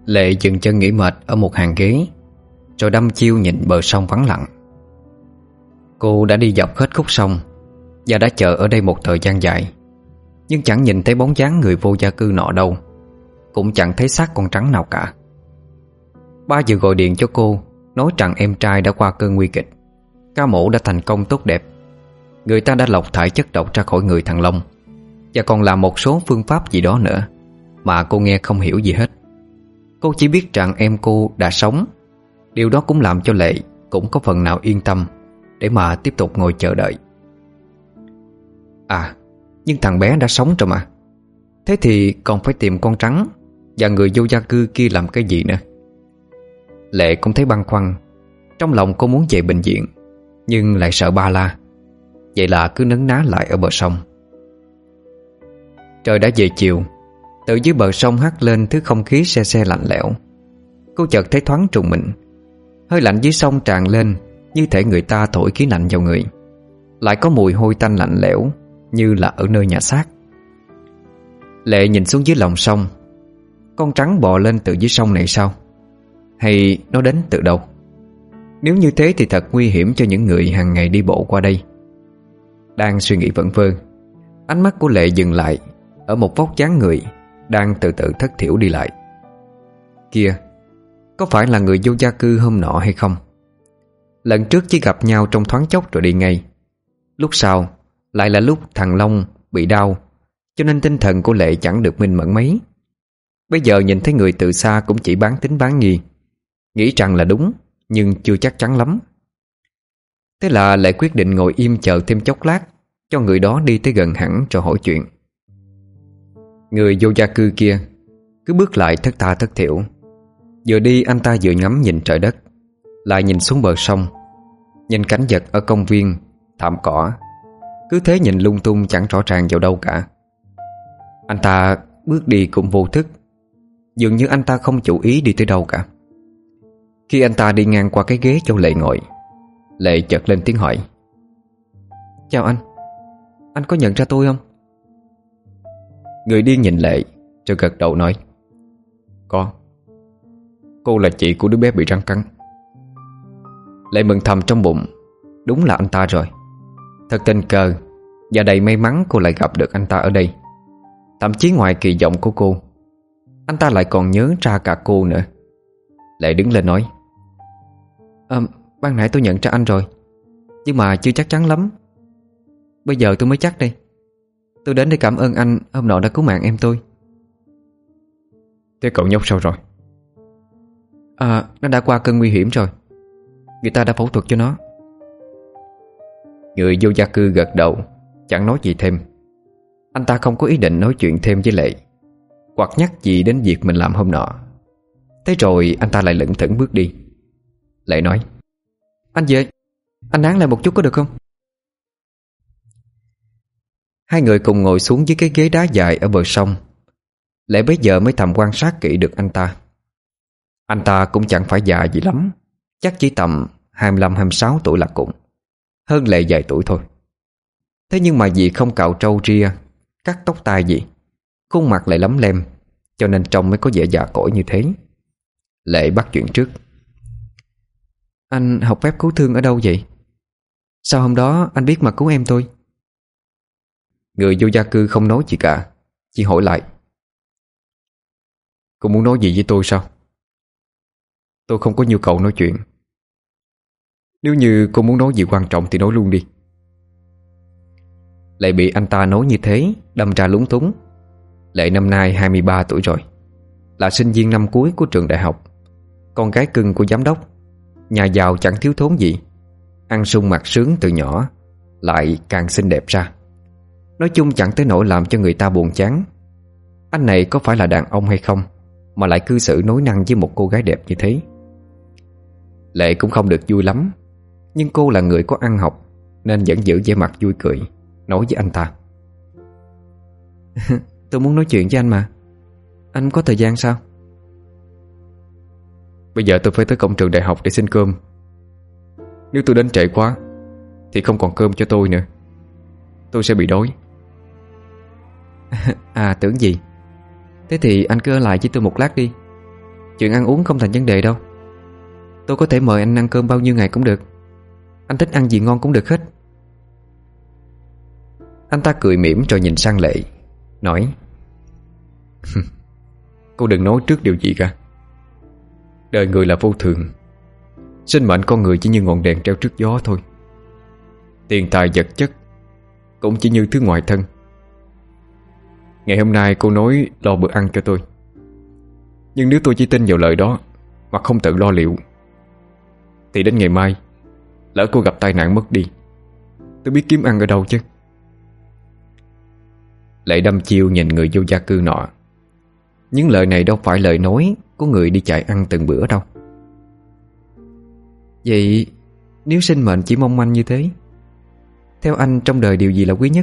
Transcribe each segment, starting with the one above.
Lệ dừng chân nghỉ mệt ở một hàng ghế, rồi đăm chiêu nhìn bờ sông vắng lặng. Cô đã đi dọc hết khúc sông và đã chờ ở đây một thời gian dài, nhưng chẳng nhìn thấy bóng dáng người vô gia cư nọ đâu, cũng chẳng thấy xác con trắng nào cả. Ba vừa gọi điện cho cô, nói rằng em trai đã qua cơn nguy kịch, ca mổ đã thành công tốt đẹp. Người ta đã lọc thải chất độc ra khỏi người thằng Long, và còn làm một số phương pháp gì đó nữa mà cô nghe không hiểu gì hết. Cô chỉ biết rằng em cô đã sống. Điều đó cũng làm cho Lệ cũng có phần nào yên tâm để mà tiếp tục ngồi chờ đợi. À, nhưng thằng bé đã sống rồi mà. Thế thì còn phải tìm con trắng và người vô gia cư kia làm cái gì nữa? Lệ cũng thấy băn khoăn. Trong lòng cô muốn về bệnh viện, nhưng lại sợ ba la. Vậy là cứ nấn ná lại ở bờ sông. Trời đã về chiều. Từ dưới bờ sông hắt lên thứ không khí se se lạnh lẽo. Cô chợt thấy thoáng trùng mình. Hơi lạnh dưới sông tràn lên, như thể người ta thổi khí lạnh vào người. Lại có mùi hôi tanh lạnh lẽo, như là ở nơi nhà xác. Lệ nhìn xuống dưới lòng sông. Con trắng bò lên từ dưới sông này sao? Hay nó đến từ đâu? Nếu như thế thì thật nguy hiểm cho những người hàng ngày đi bộ qua đây. Đang suy nghĩ vẩn vơ, ánh mắt của Lệ dừng lại ở một vóc dáng người đang từ từ thất thiểu đi lại. Kìa, có phải là người vô gia cư hôm nọ hay không? Lần trước chỉ gặp nhau trong thoáng chốc rồi đi ngay. Lúc sau lại là lúc thằng Long bị đau, cho nên tinh thần của Lệ chẳng được minh mẫn mấy. Bây giờ nhìn thấy người từ xa cũng chỉ bán tín bán nghi, nghĩ rằng là đúng nhưng chưa chắc chắn lắm. Thế là Lệ quyết định ngồi im chờ thêm chốc lát, cho người đó đi tới gần hẳn rồi hỏi chuyện. Người vô gia cư kia cứ bước lại thất tha thất thểu. Vừa đi anh ta vừa ngắm nhìn trời đất, lại nhìn xuống bờ sông, nhìn cảnh vật ở công viên, thảm cỏ. Cứ thế nhìn lung tung chẳng rõ ràng vào đâu cả. Anh ta bước đi cũng vô thức, dường như anh ta không chủ ý đi tới đâu cả. Khi anh ta đi ngang qua cái ghế chỗ Lệ ngồi, Lệ chợt lên tiếng hỏi. Chào anh có nhận ra tôi không? Người điên nhìn Lệ rồi gật đầu nói. Có. Cô là chị của đứa bé bị rắn cắn. Lệ mừng thầm trong bụng. Đúng là anh ta rồi. Thật tình cờ và đầy may mắn cô lại gặp được anh ta ở đây. Thậm chí ngoài kỳ vọng của cô, anh ta lại còn nhớ ra cả cô nữa. Lệ đứng lên nói. Ban nãy tôi nhận ra anh rồi, nhưng mà chưa chắc chắn lắm. Bây giờ tôi mới chắc đây. Tôi đến để cảm ơn anh hôm nọ đã cứu mạng em tôi. Thế cậu nhóc sao rồi? Nó đã qua cơn nguy hiểm rồi. Người ta đã phẫu thuật cho nó. Người vô gia cư gật đầu, chẳng nói gì thêm. Anh ta không có ý định nói chuyện thêm với Lệ, hoặc nhắc gì đến việc mình làm hôm nọ. Thế rồi anh ta lại lững thững bước đi. Lệ nói. Anh về, anh nán lại một chút có được không? Hai người cùng ngồi xuống dưới cái ghế đá dài ở bờ sông. Lệ bấy giờ mới thầm quan sát kỹ được anh ta. Anh ta cũng chẳng phải già gì lắm, chắc chỉ tầm 25-26 tuổi là cùng. Hơn Lệ vài tuổi thôi. Thế nhưng mà vì không cạo trâu ria, cắt tóc tai gì, khuôn mặt lại lấm lem, cho nên trông mới có vẻ già cỗi như thế. Lệ bắt chuyện trước. Anh học phép cứu thương ở đâu vậy? Sao hôm đó anh biết mà cứu em tôi? Người vô gia cư không nói gì cả, chỉ hỏi lại. Cô muốn nói gì với tôi sao? Tôi không có nhu cầu nói chuyện. Nếu như cô muốn nói gì quan trọng thì nói luôn đi. Lệ bị anh ta nói như thế đâm ra lúng túng. Lệ năm nay 23 tuổi rồi, là sinh viên năm cuối của trường đại học, con gái cưng của giám đốc, nhà giàu chẳng thiếu thốn gì, ăn sung mặc sướng từ nhỏ, lại càng xinh đẹp ra. Nói chung chẳng tới nỗi làm cho người ta buồn chán. Anh này có phải là đàn ông hay không mà lại cư xử nói năng với một cô gái đẹp như thế? Lệ cũng không được vui lắm, nhưng cô là người có ăn học nên vẫn giữ vẻ mặt vui cười, nói với anh ta. Tôi muốn nói chuyện với anh mà. Anh có thời gian sao? Bây giờ tôi phải tới cổng trường đại học để xin cơm. Nếu tôi đến trễ quá thì không còn cơm cho tôi nữa. Tôi sẽ bị đói. Tưởng gì. Thế thì anh cứ ở lại với tôi một lát đi. Chuyện ăn uống không thành vấn đề đâu. Tôi có thể mời anh ăn cơm bao nhiêu ngày cũng được. Anh thích ăn gì ngon cũng được hết. Anh ta cười mỉm rồi nhìn sang Lệ, nói: Cô đừng nói trước điều gì cả. Đời người là vô thường. Sinh mệnh con người chỉ như ngọn đèn treo trước gió thôi. Tiền tài vật chất cũng chỉ như thứ ngoài thân. Ngày hôm nay cô nói lo bữa ăn cho tôi, nhưng nếu tôi chỉ tin vào lời đó mà không tự lo liệu, thì đến ngày mai lỡ cô gặp tai nạn mất đi, tôi biết kiếm ăn ở đâu chứ. Lệ đăm chiêu nhìn người vô gia cư nọ. Những lời này đâu phải lời nói của người đi chạy ăn từng bữa đâu. Vậy nếu sinh mệnh chỉ mong manh như thế, theo anh trong đời điều gì là quý nhất?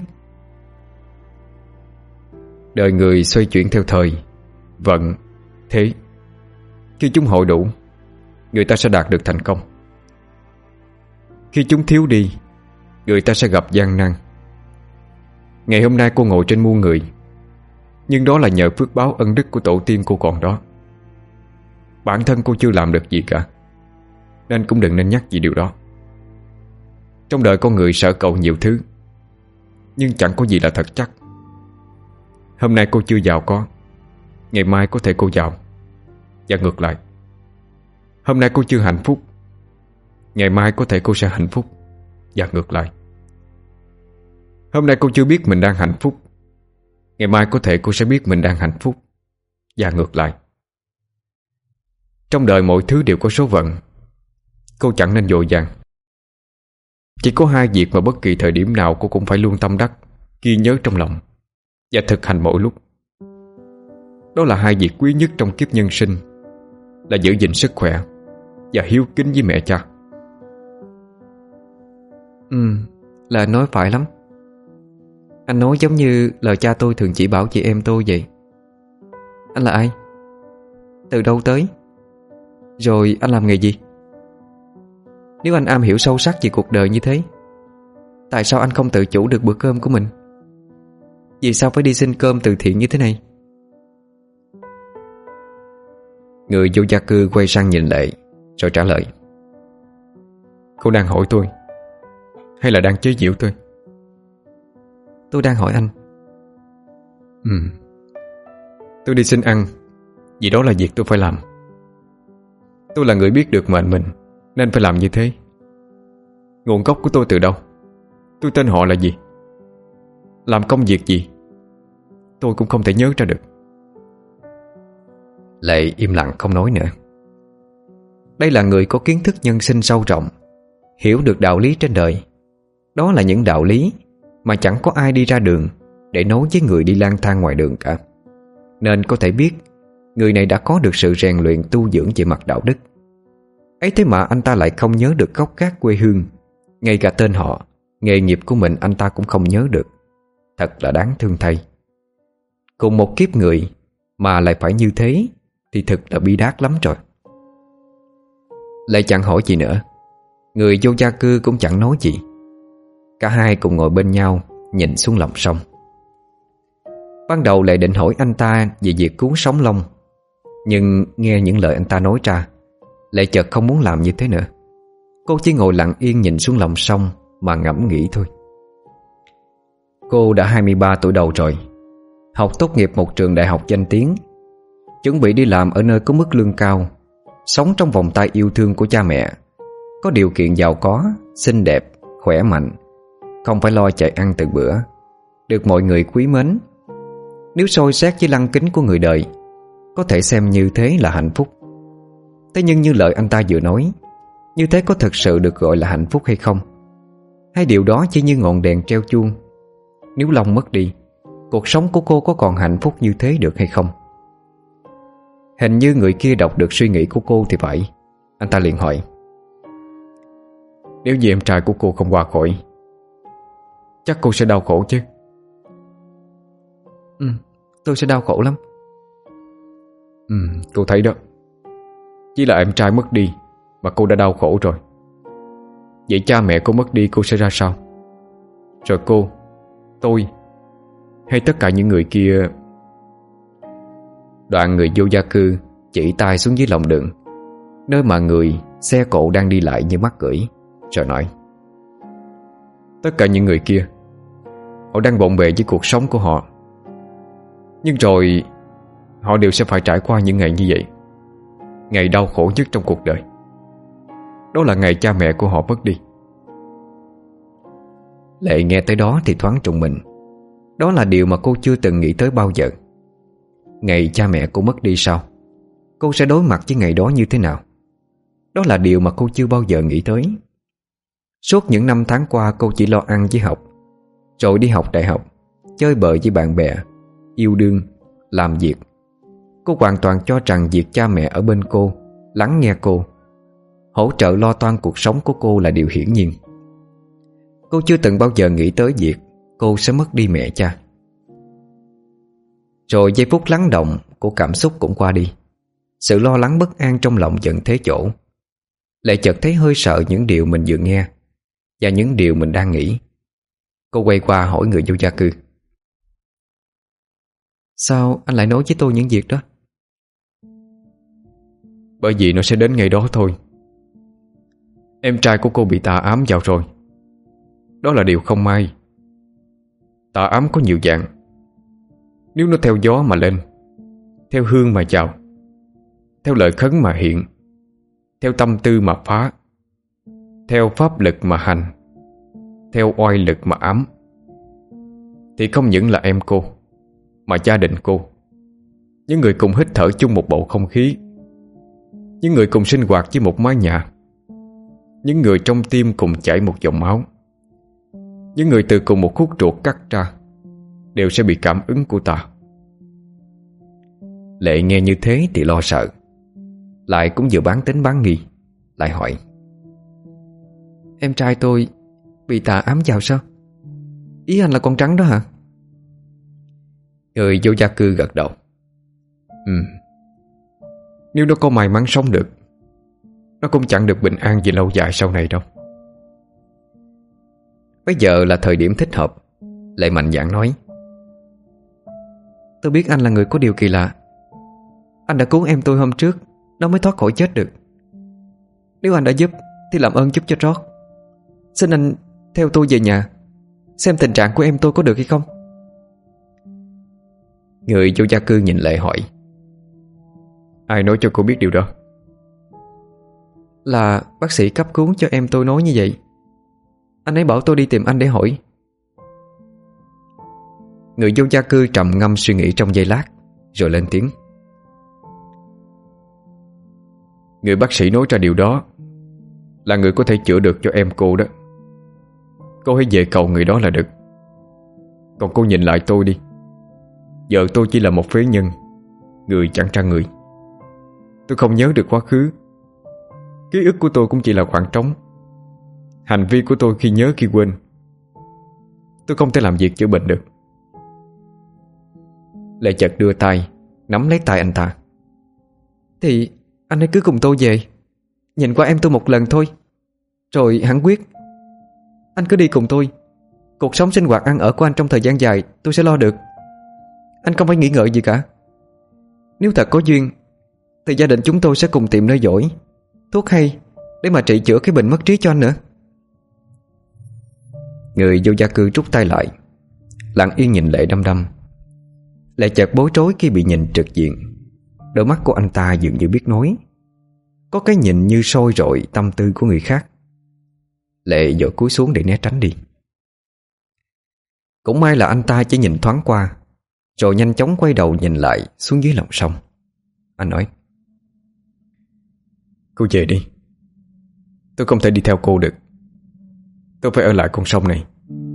Đời người xoay chuyển theo thời, vận, thế. Khi chúng hội đủ, người ta sẽ đạt được thành công. Khi chúng thiếu đi, người ta sẽ gặp gian nan. Ngày hôm nay cô ngồi trên muôn người, nhưng đó là nhờ phước báo ân đức của tổ tiên cô còn đó. Bản thân cô chưa làm được gì cả, nên cũng đừng nên nhắc gì điều đó. Trong đời con người sợ cầu nhiều thứ, nhưng chẳng có gì là thật chắc. Hôm nay cô chưa giàu có, ngày mai có thể cô giàu, và ngược lại. Hôm nay cô chưa hạnh phúc, ngày mai có thể cô sẽ hạnh phúc, và ngược lại. Hôm nay cô chưa biết mình đang hạnh phúc, ngày mai có thể cô sẽ biết mình đang hạnh phúc, và ngược lại. Trong đời mọi thứ đều có số phận. Cô chẳng nên vội vàng. Chỉ có hai việc mà bất kỳ thời điểm nào cô cũng phải luôn tâm đắc, ghi nhớ trong lòng và thực hành mỗi lúc. Đó là hai việc quý nhất trong kiếp nhân sinh, là giữ gìn sức khỏe và hiếu kính với mẹ cha. Lời nói phải lắm. Anh nói giống như lời cha tôi thường chỉ bảo chị em tôi vậy. Anh là ai? Từ đâu tới? Rồi anh làm nghề gì? Nếu anh am hiểu sâu sắc về cuộc đời như thế, tại sao anh không tự chủ được bữa cơm của mình? Vì sao phải đi xin cơm từ thiện như thế này? Người vô gia cư quay sang nhìn Lệ, rồi trả lời: Cô đang hỏi tôi, hay là đang chế giễu tôi? Tôi đang hỏi anh. Tôi đi xin ăn vì đó là việc tôi phải làm. Tôi là người biết được mệnh mình, nên phải làm như thế. Nguồn gốc của tôi từ đâu? Tôi tên họ là gì? Làm công việc gì? Tôi cũng không thể nhớ ra được. Lệ im lặng không nói nữa. Đây là người có kiến thức nhân sinh sâu rộng, hiểu được đạo lý trên đời. Đó là những đạo lý mà chẳng có ai đi ra đường để nói với người đi lang thang ngoài đường cả. Nên có thể biết người này đã có được sự rèn luyện tu dưỡng về mặt đạo đức. Ấy thế mà anh ta lại không nhớ được gốc gác quê hương, ngay cả tên họ, nghề nghiệp của mình anh ta cũng không nhớ được. Thật là đáng thương thay. Cùng một kiếp người mà lại phải như thế thì thực là bi đát lắm rồi. Lại chẳng hỏi gì nữa. Người vô gia cư cũng chẳng nói gì. Cả hai cùng ngồi bên nhau, nhìn xuống lòng sông. Ban đầu lại định hỏi anh ta về việc cứu sống Long, nhưng nghe những lời anh ta nói ra, lại chợt không muốn làm như thế nữa. Cô chỉ ngồi lặng yên nhìn xuống lòng sông mà ngẫm nghĩ thôi. Cô đã 23 tuổi đầu rồi, học tốt nghiệp một trường đại học danh tiếng, chuẩn bị đi làm ở nơi có mức lương cao, sống trong vòng tay yêu thương của cha mẹ, có điều kiện giàu có, xinh đẹp, khỏe mạnh, không phải lo chạy ăn từng bữa, được mọi người quý mến. Nếu soi xét với lăng kính của người đời, có thể xem như thế là hạnh phúc. Thế nhưng như lời anh ta vừa nói, như thế có thực sự được gọi là hạnh phúc hay không? Hay điều đó chỉ như ngọn đèn treo chuông? Nếu Long mất đi, cuộc sống của cô có còn hạnh phúc như thế được hay không? Hình như người kia đọc được suy nghĩ của cô thì phải. Anh ta liền hỏi: Nếu như em trai của cô không qua khỏi, chắc cô sẽ đau khổ chứ? Tôi sẽ đau khổ lắm. Cô thấy đó, chỉ là em trai mất đi mà cô đã đau khổ rồi. Vậy cha mẹ cô mất đi cô sẽ ra sao? Rồi cô, tôi, hay tất cả những người kia? Đoạn người vô gia cư chỉ tay xuống dưới lòng đường, nơi mà người xe cộ đang đi lại như mắc cưỡi, rồi nói: tất cả những người kia, họ đang bộn bề với cuộc sống của họ, nhưng rồi họ đều sẽ phải trải qua những ngày như vậy. Ngày đau khổ nhất trong cuộc đời, đó là ngày cha mẹ của họ mất đi. Lệ nghe tới đó thì thoáng trùng mình. Đó là điều mà cô chưa từng nghĩ tới bao giờ. Ngày cha mẹ cô mất đi sao? Cô sẽ đối mặt với ngày đó như thế nào? Đó là điều mà cô chưa bao giờ nghĩ tới. Suốt những năm tháng qua cô chỉ lo ăn với học, rồi đi học đại học, chơi bời với bạn bè, yêu đương, làm việc. Cô hoàn toàn cho rằng việc cha mẹ ở bên cô, lắng nghe cô, hỗ trợ lo toan cuộc sống của cô là điều hiển nhiên. Cô chưa từng bao giờ nghĩ tới việc cô sẽ mất đi mẹ cha. Rồi giây phút lắng động của cảm xúc cũng qua đi. Sự lo lắng bất an trong lòng dần thế chỗ. Lại chợt thấy hơi sợ những điều mình vừa nghe và những điều mình đang nghĩ. Cô quay qua hỏi người vô gia cư: sao anh lại nói với tôi những việc đó? Bởi vì nó sẽ đến ngày đó thôi. Em trai của cô bị tà ám vào rồi. Đó là điều không may. Tà ám có nhiều dạng. Nếu nó theo gió mà lên, theo hương mà chào, theo lời khấn mà hiện, theo tâm tư mà phá, theo pháp lực mà hành, theo oai lực mà ám, thì không những là em cô, mà gia đình cô, những người cùng hít thở chung một bầu không khí, những người cùng sinh hoạt với một mái nhà, những người trong tim cùng chảy một dòng máu, những người từ cùng một khúc ruột cắt ra, đều sẽ bị cảm ứng của ta. Lệ nghe như thế thì lo sợ, lại cũng vừa bán tính bán nghi, lại hỏi: em trai tôi bị tà ám vào sao? Ý anh là con trắng đó hả? Người vô gia cư gật đầu: nếu nó có may mắn sống được, nó cũng chẳng được bình an gì lâu dài sau này đâu. Bây giờ là thời điểm thích hợp. Lệ mạnh dạn nói: tôi biết anh là người có điều kỳ lạ. Anh đã cứu em tôi hôm trước, nó mới thoát khỏi chết được. Nếu anh đã giúp thì làm ơn giúp cho trót. Xin anh theo tôi về nhà, xem tình trạng của em tôi có được hay không. Người vô gia cư nhìn Lệ hỏi: ai nói cho cô biết điều đó? Là bác sĩ cấp cứu cho em tôi nói như vậy. Anh ấy bảo tôi đi tìm anh để hỏi. Người vô gia cư trầm ngâm suy nghĩ trong giây lát, rồi lên tiếng: người bác sĩ nói ra điều đó là người có thể chữa được cho em cô đó. Cô hãy về cầu người đó là được. Còn cô nhìn lại tôi đi. Giờ tôi chỉ là một phế nhân, người chẳng ra người. Tôi không nhớ được quá khứ. Ký ức của tôi cũng chỉ là khoảng trống. Hành vi của tôi khi nhớ khi quên. Tôi không thể làm việc chữa bệnh được. Lệ chợt đưa tay nắm lấy tay anh ta: thì anh hãy cứ cùng tôi về, nhìn qua em tôi một lần thôi, rồi hẳn quyết. Anh cứ đi cùng tôi. Cuộc sống sinh hoạt ăn ở của anh trong thời gian dài tôi sẽ lo được. Anh không phải nghĩ ngợi gì cả. Nếu thật có duyên thì gia đình chúng tôi sẽ cùng tìm nơi giỏi, thuốc hay để mà trị chữa cái bệnh mất trí cho anh nữa. Người vô gia cư rút tay lại, lặng yên nhìn Lệ đăm đăm. Lệ chợt bối rối khi bị nhìn trực diện. Đôi mắt của anh ta dường như biết nói, có cái nhìn như soi rọi tâm tư của người khác. Lệ vội cúi xuống để né tránh đi. Cũng may là anh ta chỉ nhìn thoáng qua, rồi nhanh chóng quay đầu nhìn lại xuống dưới lòng sông. Anh nói: cô về đi. Tôi không thể đi theo cô được. Tôi phải ở lại con sông này.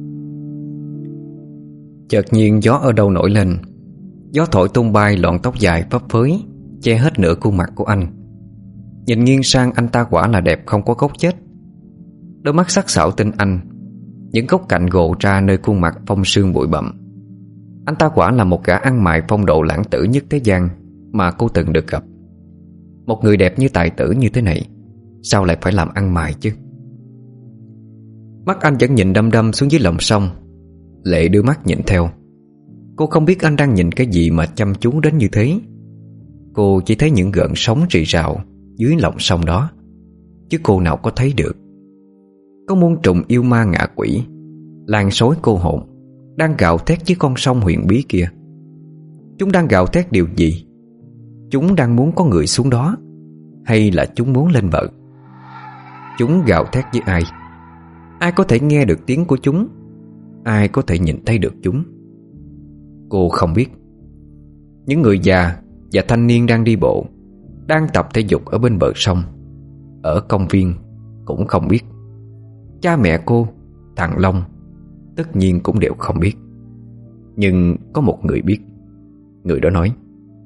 Chợt nhiên gió ở đâu nổi lên. Gió thổi tung bay lọn tóc dài phấp phới, che hết nửa khuôn mặt của anh. Nhìn nghiêng sang, anh ta quả là đẹp không có gốc chết. Đôi mắt sắc sảo tinh anh, những góc cạnh gồ ra nơi khuôn mặt phong sương bụi bặm. Anh ta quả là một gã ăn mày phong độ lãng tử nhất thế gian mà cô từng được gặp. Một người đẹp như tài tử như thế này, sao lại phải làm ăn mày chứ? Mắt anh vẫn nhìn đăm đăm xuống dưới lòng sông. Lệ đưa mắt nhìn theo. Cô không biết anh đang nhìn cái gì mà chăm chú đến như thế. Cô chỉ thấy những gợn sóng rì rào dưới lòng sông đó, chứ cô nào có thấy được. Có muôn trùng yêu ma ngạ quỷ, làn sói cô hồn, đang gào thét với con sông huyền bí kia. Chúng đang gào thét điều gì? Chúng đang muốn có người xuống đó, hay là chúng muốn lên bờ? Chúng gào thét với ai? Ai có thể nghe được tiếng của chúng? Ai có thể nhìn thấy được chúng? Cô không biết. Những người già và thanh niên đang đi bộ, đang tập thể dục ở bên bờ sông, ở công viên cũng không biết. Cha mẹ cô, thằng Long, tất nhiên cũng đều không biết. Nhưng có một người biết. Người đó nói: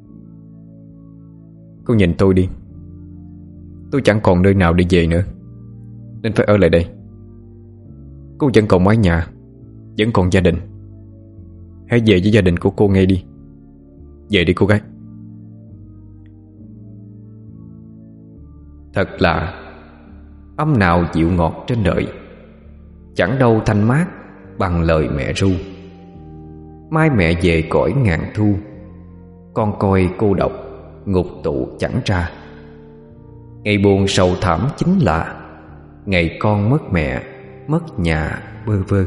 "Cô nhìn tôi đi, tôi chẳng còn nơi nào để về nữa, nên phải ở lại đây. Cô vẫn còn mái nhà, vẫn còn gia đình. Hãy về với gia đình của cô ngay đi. Về đi cô gái." Thật là âm nào dịu ngọt trên đời, chẳng đâu thanh mát bằng lời mẹ ru. Mai mẹ về cõi ngàn thu, con coi cô độc ngục tụ chẳng ra. Ngày buồn sầu thảm chính là ngày con mất mẹ, mất nhà bơ vơ.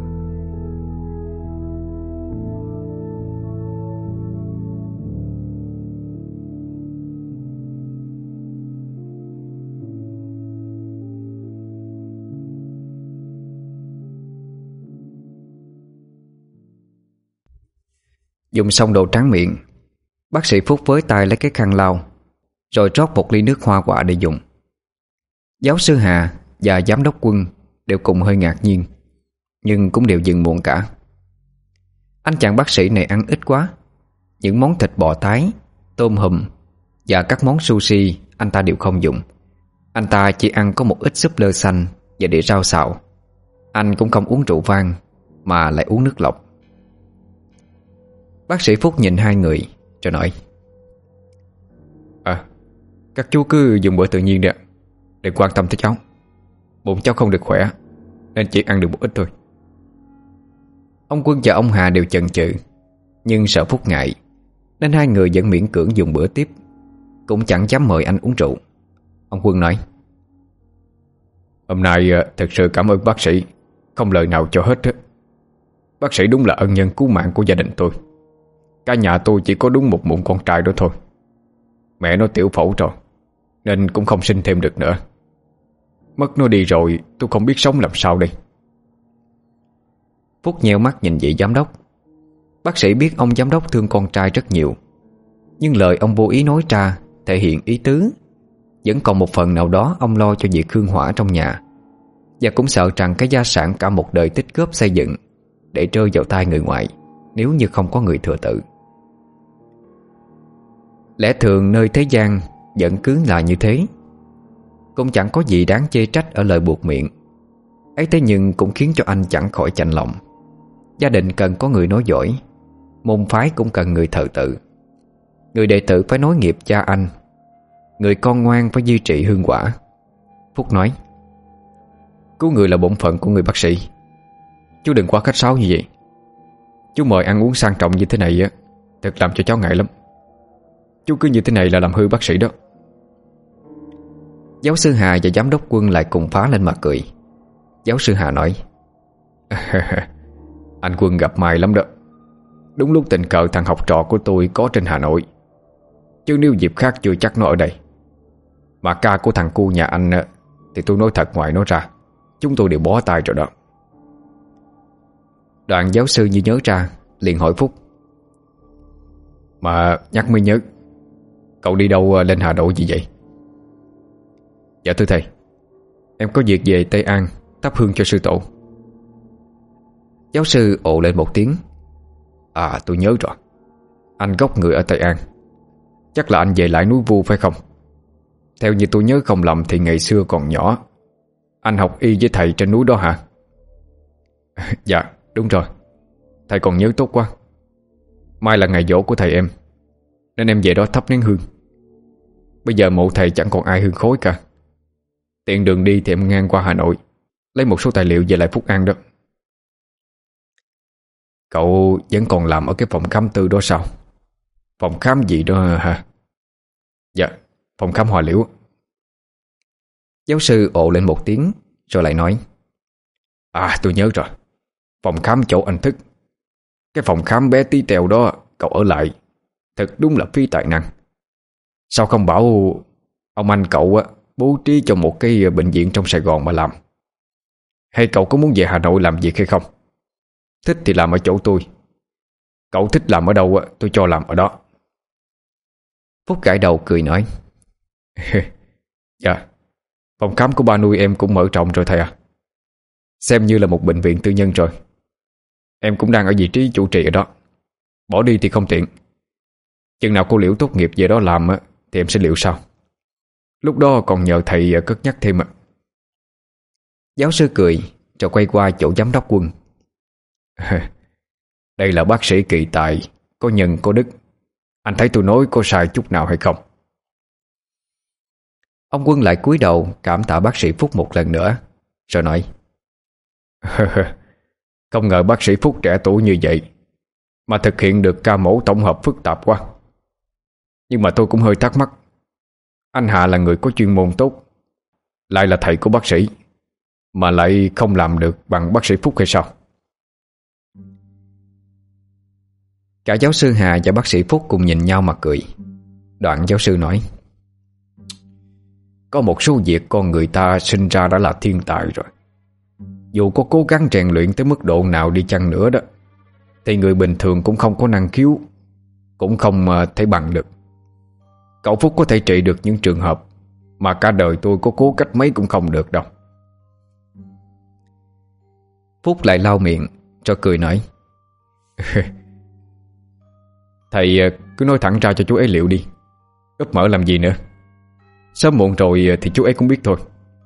Dùng xong đồ tráng miệng, bác sĩ Phúc với tay lấy cái khăn lau, rồi rót một ly nước hoa quả để dùng. Giáo sư Hà và giám đốc Quân đều cùng hơi ngạc nhiên, nhưng cũng đều dừng muộn cả. Anh chàng bác sĩ này ăn ít quá. Những món thịt bò tái, tôm hùm và các món sushi anh ta đều không dùng. Anh ta chỉ ăn có một ít súp lơ xanh và đĩa rau xào. Anh cũng không uống rượu vang, mà lại uống nước lọc. Bác sĩ Phúc nhìn hai người rồi nói: "Các chú cứ dùng bữa tự nhiên đi ạ. Đừng quan tâm tới cháu. Bụng cháu không được khỏe, nên chỉ ăn được một ít thôi." Ông Quân và ông Hà đều chần chừ, nhưng sợ Phúc ngại, nên hai người vẫn miễn cưỡng dùng bữa tiếp, cũng chẳng dám mời anh uống rượu. Ông Quân nói: "Hôm nay thật sự cảm ơn bác sĩ, không lời nào cho hết. Bác sĩ đúng là ân nhân cứu mạng của gia đình tôi. Cả nhà tôi chỉ có đúng một mụn con trai đó thôi. Mẹ nó tiểu phẫu rồi, nên cũng không sinh thêm được nữa. Mất nó đi rồi, tôi không biết sống làm sao đây." Phúc nheo mắt nhìn vị giám đốc. Bác sĩ biết ông giám đốc thương con trai rất nhiều, nhưng lời ông vô ý nói ra thể hiện ý tứ vẫn còn một phần nào đó ông lo cho việc hương hỏa trong nhà, và cũng sợ rằng cái gia sản cả một đời tích góp xây dựng để rơi vào tay người ngoại nếu như không có người thừa tự. Lẽ thường nơi thế gian vẫn cứ là như thế, cũng chẳng có gì đáng chê trách ở lời buột miệng ấy. Thế nhưng cũng khiến cho anh chẳng khỏi chạnh lòng. Gia đình cần có người nói giỏi, môn phái cũng cần người thờ tự. Người đệ tử phải nối nghiệp cha anh, người con ngoan phải duy trì hương quả. Phúc nói: "Cứu người là bổn phận của người bác sĩ. Chú đừng quá khách sáo như vậy. Chú mời ăn uống sang trọng như thế này á, thật làm cho cháu ngại lắm. Chú cứ như thế này là làm hư bác sĩ đó." Giáo sư Hà và giám đốc Quân lại cùng phá lên mà cười. Giáo sư Hà nói: "Anh Quân gặp may lắm đó. Đúng lúc tình cờ thằng học trò của tôi có trên Hà Nội, chứ nếu dịp khác chưa chắc nó ở đây. Mà ca của thằng cu nhà anh thì tôi nói thật, ngoài nó ra chúng tôi đều bó tay rồi đó." Đoạn giáo sư như nhớ ra, liền hỏi Phúc: "Mà nhắc mới nhớ, cậu đi đâu lên Hà Nội gì vậy?" "Dạ thưa thầy, em có việc về Tây An thắp hương cho sư tổ." Giáo sư ồ lên một tiếng: Tôi nhớ rồi. Anh gốc người ở Tây An. Chắc là anh về lại núi Vu phải không? Theo như tôi nhớ không lầm thì ngày xưa còn nhỏ anh học y với thầy trên núi đó hả?" "Dạ đúng rồi. Thầy còn nhớ tốt quá. Mai là ngày giỗ của thầy em, nên em về đó thắp nén hương. Bây giờ mộ thầy chẳng còn ai hương khói cả. Tiện đường đi thì em ngang qua Hà Nội lấy một số tài liệu về lại Phúc An đó." "Cậu vẫn còn làm ở cái phòng khám tư đó sao? Phòng khám gì đó hả?" Dạ, phòng khám Hòa Liễu. Giáo sư ồ lên một tiếng rồi lại nói: À, tôi nhớ rồi. Phòng khám chỗ anh Thức. Cái phòng khám bé tí tèo đó cậu ở lại, thật đúng là phí tài năng. Sao không bảo ông anh cậu bố trí cho một cái bệnh viện trong Sài Gòn mà làm? Hay cậu có muốn về Hà Nội làm việc hay không? Thích thì làm ở chỗ tôi. Cậu thích làm ở đâu tôi cho làm ở đó. Phúc gãi đầu cười nói: Dạ, phòng khám của ba nuôi em cũng mở rộng rồi thầy à. Xem như là một bệnh viện tư nhân rồi. Em cũng đang ở vị trí chủ trì ở đó. Bỏ đi thì không tiện. Chừng nào cô Liễu tốt nghiệp về đó làm thì em sẽ liệu sau. Lúc đó còn nhờ thầy cất nhắc thêm ạ. Giáo sư cười rồi quay qua chỗ giám đốc Quân. Đây là bác sĩ kỳ tài, có nhân có đức. Anh thấy tôi nói có sai chút nào hay không? Ông Quân lại cúi đầu cảm tạ bác sĩ Phúc một lần nữa rồi nói: Không ngờ bác sĩ Phúc trẻ tuổi như vậy mà thực hiện được ca mổ tổng hợp phức tạp quá. Nhưng mà tôi cũng hơi thắc mắc, anh Hạ là người có chuyên môn tốt, lại là thầy của bác sĩ, mà lại không làm được bằng bác sĩ Phúc hay sao? Cả giáo sư Hà và bác sĩ Phúc cùng nhìn nhau mà cười. Đoạn giáo sư nói: Có một số việc con người ta sinh ra đã là thiên tài rồi. Dù có cố gắng rèn luyện tới mức độ nào đi chăng nữa đó, thì người bình thường cũng không có năng khiếu, cũng không thể bằng được. Cậu Phúc có thể trị được những trường hợp mà cả đời tôi có cố cách mấy cũng không được đâu. Phúc lại lau miệng rồi cười nói: Thầy cứ nói thẳng ra cho chú ấy liệu đi, úp mở làm gì nữa. Sớm muộn rồi thì chú ấy cũng biết thôi.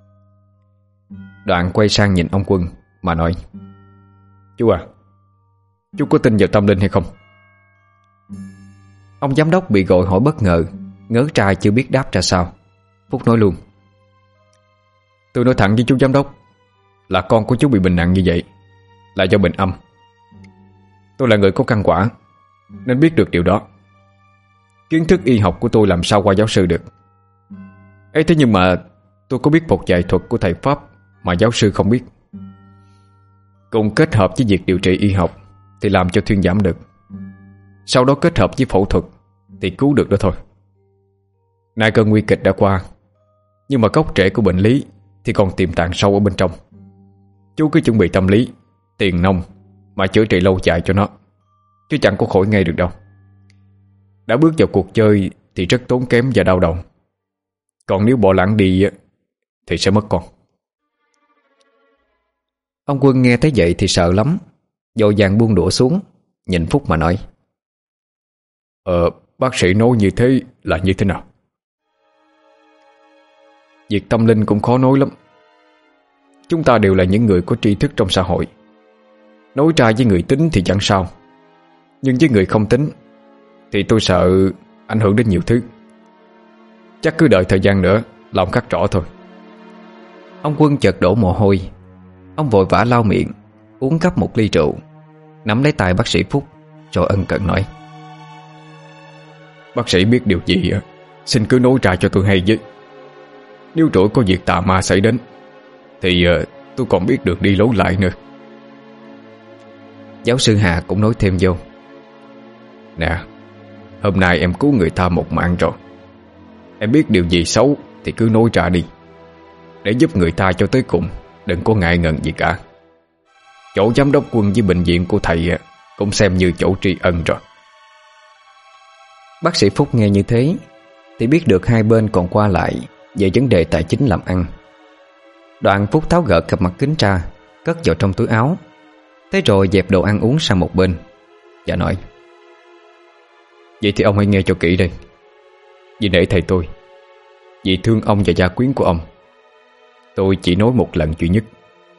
Đoạn quay sang nhìn ông Quân mà nói: Chú à, chú có tin vào tâm linh hay không? Ông giám đốc bị gọi hỏi bất ngờ, ngớ ra chưa biết đáp ra sao. Phúc nói luôn: Tôi nói thẳng với chú giám đốc là con của chú bị bệnh nặng như vậy là do bệnh âm. Tôi là người có căn quả nên biết được điều đó. Kiến thức y học của tôi làm sao qua giáo sư được. Ấy thế nhưng mà tôi có biết một vài thuật của thầy Pháp mà giáo sư không biết. Cùng kết hợp với việc điều trị y học thì làm cho thuyên giảm được. Sau đó kết hợp với phẫu thuật thì cứu được đó thôi. Nay cơn nguy kịch đã qua, nhưng mà gốc rễ của bệnh lý thì còn tiềm tàng sâu ở bên trong. Chú cứ chuẩn bị tâm lý, tiền nong mà chữa trị lâu dài cho nó, chứ chẳng có khỏi ngay được đâu. Đã bước vào cuộc chơi thì rất tốn kém và đau đầu. Còn nếu bỏ lẳng đi thì sẽ mất con. Ông Quân nghe thấy vậy thì sợ lắm, vội vàng buông đũa xuống, nhìn Phúc mà nói: Bác sĩ nói như thế là như thế nào? Việc tâm linh cũng khó nói lắm. Chúng ta đều là những người có tri thức trong xã hội. Nói ra với người tính thì chẳng sao, nhưng với người không tính thì tôi sợ ảnh hưởng đến nhiều thứ. Chắc cứ đợi thời gian nữa là ông khắc rõ thôi. Ông Quân chợt đổ mồ hôi. Ông vội vã lau miệng, uống cắp một ly rượu, nắm lấy tay bác sĩ Phúc rồi ân cần nói: Bác sĩ biết điều gì xin cứ nói ra cho tôi hay với. Nếu rồi có việc tà ma xảy đến thì tôi còn biết được đi lối lại nữa. Giáo sư Hà cũng nói thêm vô: Nè, hôm nay em cứu người ta một mạng rồi. Em biết điều gì xấu thì cứ nói ra đi, để giúp người ta cho tới cùng. Đừng có ngại ngần gì cả. Chỗ giám đốc Quân với bệnh viện của thầy cũng xem như chỗ tri ân rồi. Bác sĩ Phúc nghe như thế thì biết được hai bên còn qua lại về vấn đề tài chính làm ăn. Đoạn Phúc tháo gỡ cặp mặt kính ra, cất vào trong túi áo, thế rồi dẹp đồ ăn uống sang một bên và nói: Vậy thì ông hãy nghe cho kỹ đây. Vì nể thầy tôi, vì thương ông và gia quyến của ông, tôi chỉ nói một lần duy nhất.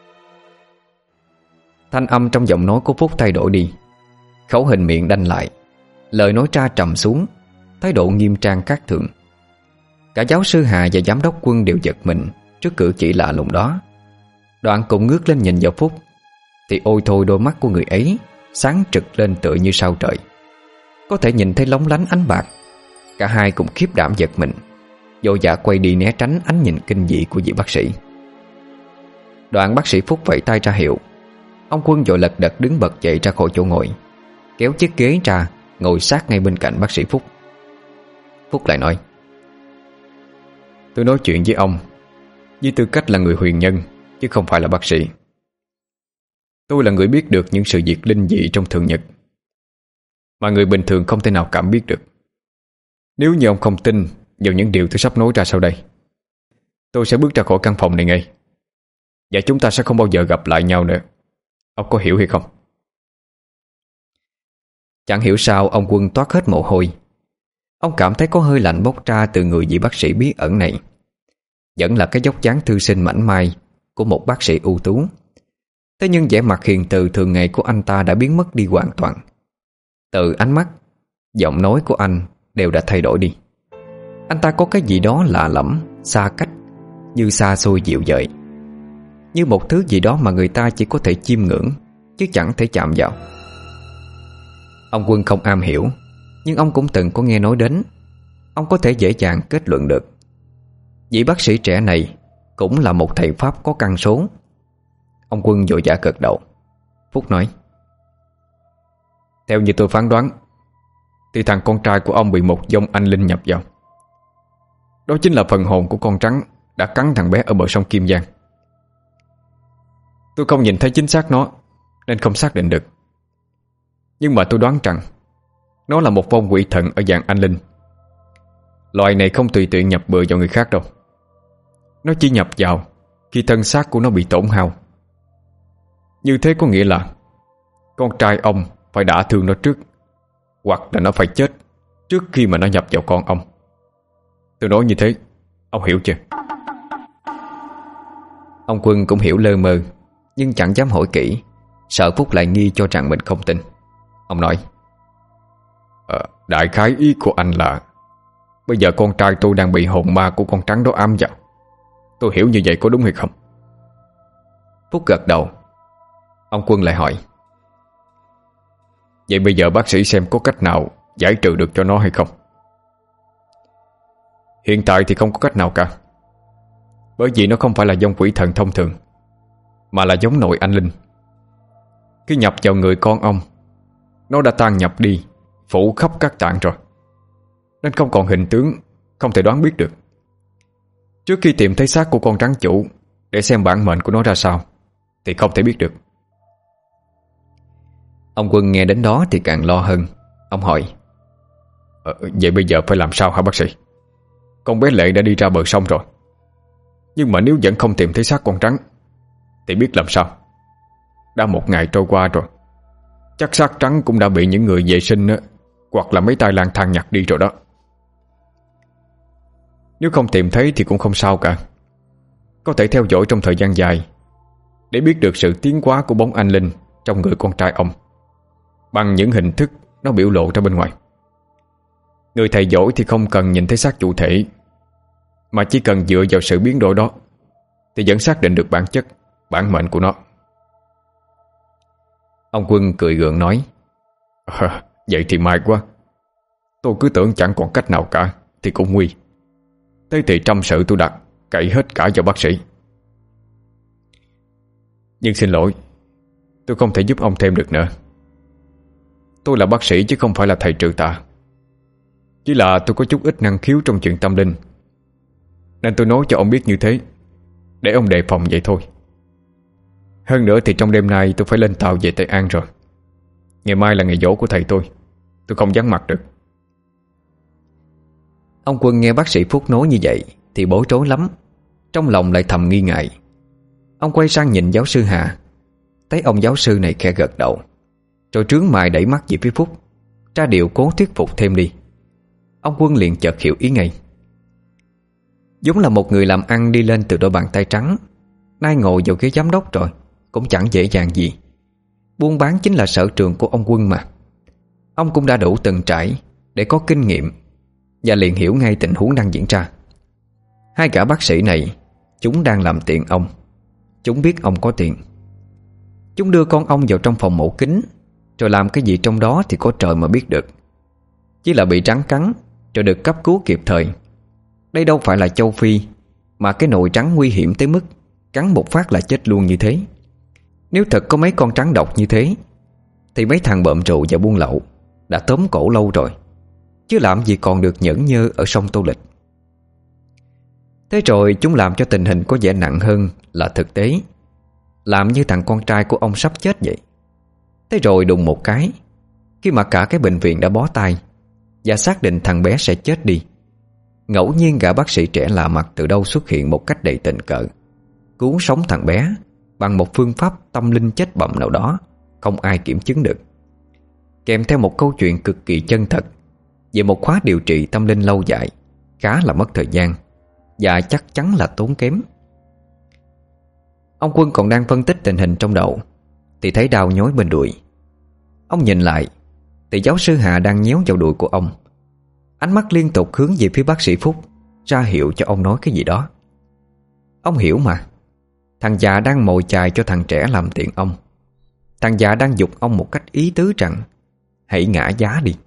Thanh âm trong giọng nói của Phúc thay đổi đi, khẩu hình miệng đanh lại, lời nói ra trầm xuống, thái độ nghiêm trang khác thường. Cả giáo sư Hà và giám đốc Quân đều giật mình trước cử chỉ lạ lùng đó. Đoạn cùng ngước lên nhìn vào Phúc, thì ôi thôi đôi mắt của người ấy sáng trực lên tựa như sao trời, có thể nhìn thấy lóng lánh ánh bạc. Cả hai cùng khiếp đảm giật mình, vội vã quay đi né tránh ánh nhìn kinh dị của vị bác sĩ. Đoạn bác sĩ Phúc vẫy tay ra hiệu. Ông Quân vội lật đật đứng bật dậy ra khỏi chỗ ngồi, kéo chiếc ghế ra ngồi sát ngay bên cạnh bác sĩ Phúc. Phúc lại nói: Tôi nói chuyện với ông với tư cách là người huyền nhân, chứ không phải là bác sĩ. Tôi là người biết được những sự việc linh dị trong thường nhật mà người bình thường không thể nào cảm biết được. Nếu như ông không tin vào những điều tôi sắp nói ra sau đây, tôi sẽ bước ra khỏi căn phòng này ngay, và chúng ta sẽ không bao giờ gặp lại nhau nữa. Ông có hiểu hay không? Chẳng hiểu sao ông Quân toát hết mồ hôi. Ông cảm thấy có hơi lạnh bốc ra từ người vị bác sĩ bí ẩn này. Vẫn là cái dốc dáng thư sinh mảnh mai của một bác sĩ ưu tú. Thế nhưng vẻ mặt hiền từ thường ngày của anh ta đã biến mất đi hoàn toàn. Từ ánh mắt, giọng nói của anh đều đã thay đổi đi. Anh ta có cái gì đó lạ lẫm, xa cách, như xa xôi dịu dợi, như một thứ gì đó mà người ta chỉ có thể chiêm ngưỡng, chứ chẳng thể chạm vào. Ông Quân không am hiểu, nhưng ông cũng từng có nghe nói đến. Ông có thể dễ dàng kết luận được vị bác sĩ trẻ này cũng là một thầy Pháp có căn số. Ông Quân vội vã gật đầu. Phúc nói: Theo như tôi phán đoán thì thằng con trai của ông bị một vong anh linh nhập vào. Đó chính là phần hồn của con trắng đã cắn thằng bé ở bờ sông Kim Giang. Tôi không nhìn thấy chính xác nó nên không xác định được, nhưng mà tôi đoán rằng nó là một vong quỷ thần ở dạng anh linh. Loài này không tùy tiện nhập bừa vào người khác đâu. Nó chỉ nhập vào khi thân xác của nó bị tổn hao. Như thế có nghĩa là con trai ông phải đả thương nó trước, hoặc là nó phải chết trước khi mà nó nhập vào con ông. Tôi nói như thế, ông hiểu chưa? Ông Quân cũng hiểu lơ mơ, nhưng chẳng dám hỏi kỹ, sợ Phúc lại nghi cho rằng mình không tin. Ông nói: Đại khái ý của anh là bây giờ con trai tôi đang bị hồn ma của con trắng đó ám vào. Tôi hiểu như vậy có đúng hay không? Phúc gật đầu. Ông Quân lại hỏi: Vậy bây giờ bác sĩ xem có cách nào giải trừ được cho nó hay không? Hiện tại thì không có cách nào cả, bởi vì nó không phải là vong quỷ thần thông thường, mà là giống nội anh linh. Khi nhập vào người con ông, nó đã tan nhập đi, phủ khắp các tạng rồi, nên không còn hình tướng, không thể đoán biết được. Trước khi tìm thấy xác của con trắng chủ để xem bản mệnh của nó ra sao thì không thể biết được. Ông Quân nghe đến đó thì càng lo hơn. Ông hỏi: Vậy bây giờ phải làm sao hả bác sĩ? Con bé Lệ đã đi ra bờ sông rồi, nhưng mà nếu vẫn không tìm thấy xác con trắng thì biết làm sao. Đã một ngày trôi qua rồi, chắc xác trắng cũng đã bị những người vệ sinh hoặc là mấy tay lang thang nhặt đi rồi đó. Nếu không tìm thấy thì cũng không sao cả. Có thể theo dõi trong thời gian dài để biết được sự tiến hóa của bóng anh linh trong người con trai ông bằng những hình thức nó biểu lộ ra bên ngoài. Người thầy giỏi thì không cần nhìn thấy xác chủ thể, mà chỉ cần dựa vào sự biến đổi đó thì vẫn xác định được bản chất, bản mệnh của nó. Ông Quân cười gượng nói: Vậy thì may quá. Tôi cứ tưởng chẳng còn cách nào cả thì cũng nguy. Thế thì trăm sự tôi đặt cậy hết cả vào bác sĩ. Nhưng xin lỗi, tôi không thể giúp ông thêm được nữa. Tôi là bác sĩ chứ không phải là thầy trừ tà. Chỉ là tôi có chút ít năng khiếu trong chuyện tâm linh, nên tôi nói cho ông biết như thế để ông đề phòng vậy thôi. Hơn nữa thì trong đêm nay tôi phải lên tàu về Tây An rồi. Ngày mai là ngày giỗ của thầy tôi không vắng mặt được. Ông Quân nghe bác sĩ Phúc nói như vậy thì bối rối lắm, trong lòng lại thầm nghi ngại. Ông quay sang nhìn giáo sư Hà, thấy ông giáo sư này khẽ gật đầu, rồi trướng mày đẩy mắt về phía Phúc, ra điệu cố thuyết phục thêm đi. Ông Quân liền chợt hiểu ý ngay. Giống là một người làm ăn đi lên từ đôi bàn tay trắng, nay ngồi vào ghế giám đốc rồi, cũng chẳng dễ dàng gì. Buôn bán chính là sở trường của ông Quân mà. Ông cũng đã đủ từng trải để có kinh nghiệm và liền hiểu ngay tình huống đang diễn ra. Hai gã bác sĩ này, chúng đang làm tiện ông. Chúng biết ông có tiền. Chúng đưa con ông vào trong phòng mổ kính, rồi làm cái gì trong đó thì có trời mà biết được. Chỉ là bị rắn cắn rồi được cấp cứu kịp thời. Đây đâu phải là châu Phi mà cái nồi trắng nguy hiểm tới mức cắn một phát là chết luôn như thế. Nếu thật có mấy con trắng độc như thế thì mấy thằng bợm rượu và buôn lậu đã tóm cổ lâu rồi, chứ làm gì còn được nhẫn nhơ ở sông Tô Lịch. Thế rồi chúng làm cho tình hình có vẻ nặng hơn là thực tế, làm như thằng con trai của ông sắp chết vậy. Thế rồi đùng một cái, khi mà cả cái bệnh viện đã bó tay và xác định thằng bé sẽ chết đi, ngẫu nhiên gã bác sĩ trẻ lạ mặt từ đâu xuất hiện một cách đầy tình cờ, cứu sống thằng bé bằng một phương pháp tâm linh chết bẩm nào đó không ai kiểm chứng được, kèm theo một câu chuyện cực kỳ chân thật về một khóa điều trị tâm linh lâu dài, khá là mất thời gian và chắc chắn là tốn kém. Ông Quân còn đang phân tích tình hình trong đầu thì thấy đau nhói bên đùi. Ông nhìn lại thì giáo sư Hà đang nhéo vào đùi của ông, ánh mắt liên tục hướng về phía bác sĩ Phúc, ra hiệu cho ông nói cái gì đó. Ông hiểu mà, thằng già đang mồi chài cho thằng trẻ làm tiện ông. Thằng già đang giục ông một cách ý tứ rằng hãy ngã giá đi.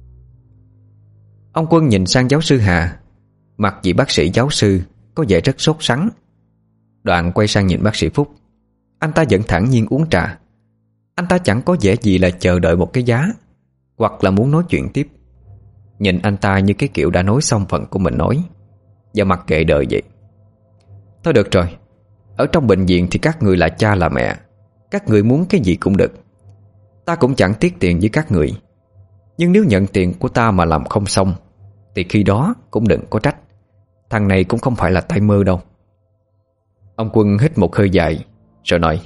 Ông Quân nhìn sang giáo sư Hà, mặt vị bác sĩ giáo sư có vẻ rất sốt sắng. Đoạn quay sang nhìn bác sĩ Phúc. Anh ta vẫn thản nhiên uống trà. Anh ta chẳng có vẻ gì là chờ đợi một cái giá, hoặc là muốn nói chuyện tiếp. Nhìn anh ta như cái kiểu đã nói xong phần của mình nói, và mặc kệ đời vậy. Thôi được rồi, ở trong bệnh viện thì các người là cha là mẹ, các người muốn cái gì cũng được. Ta cũng chẳng tiếc tiền với các người. Nhưng nếu nhận tiền của ta mà làm không xong thì khi đó cũng đừng có trách. Thằng này cũng không phải là tay mơ đâu. Ông Quân hít một hơi dài rồi nói: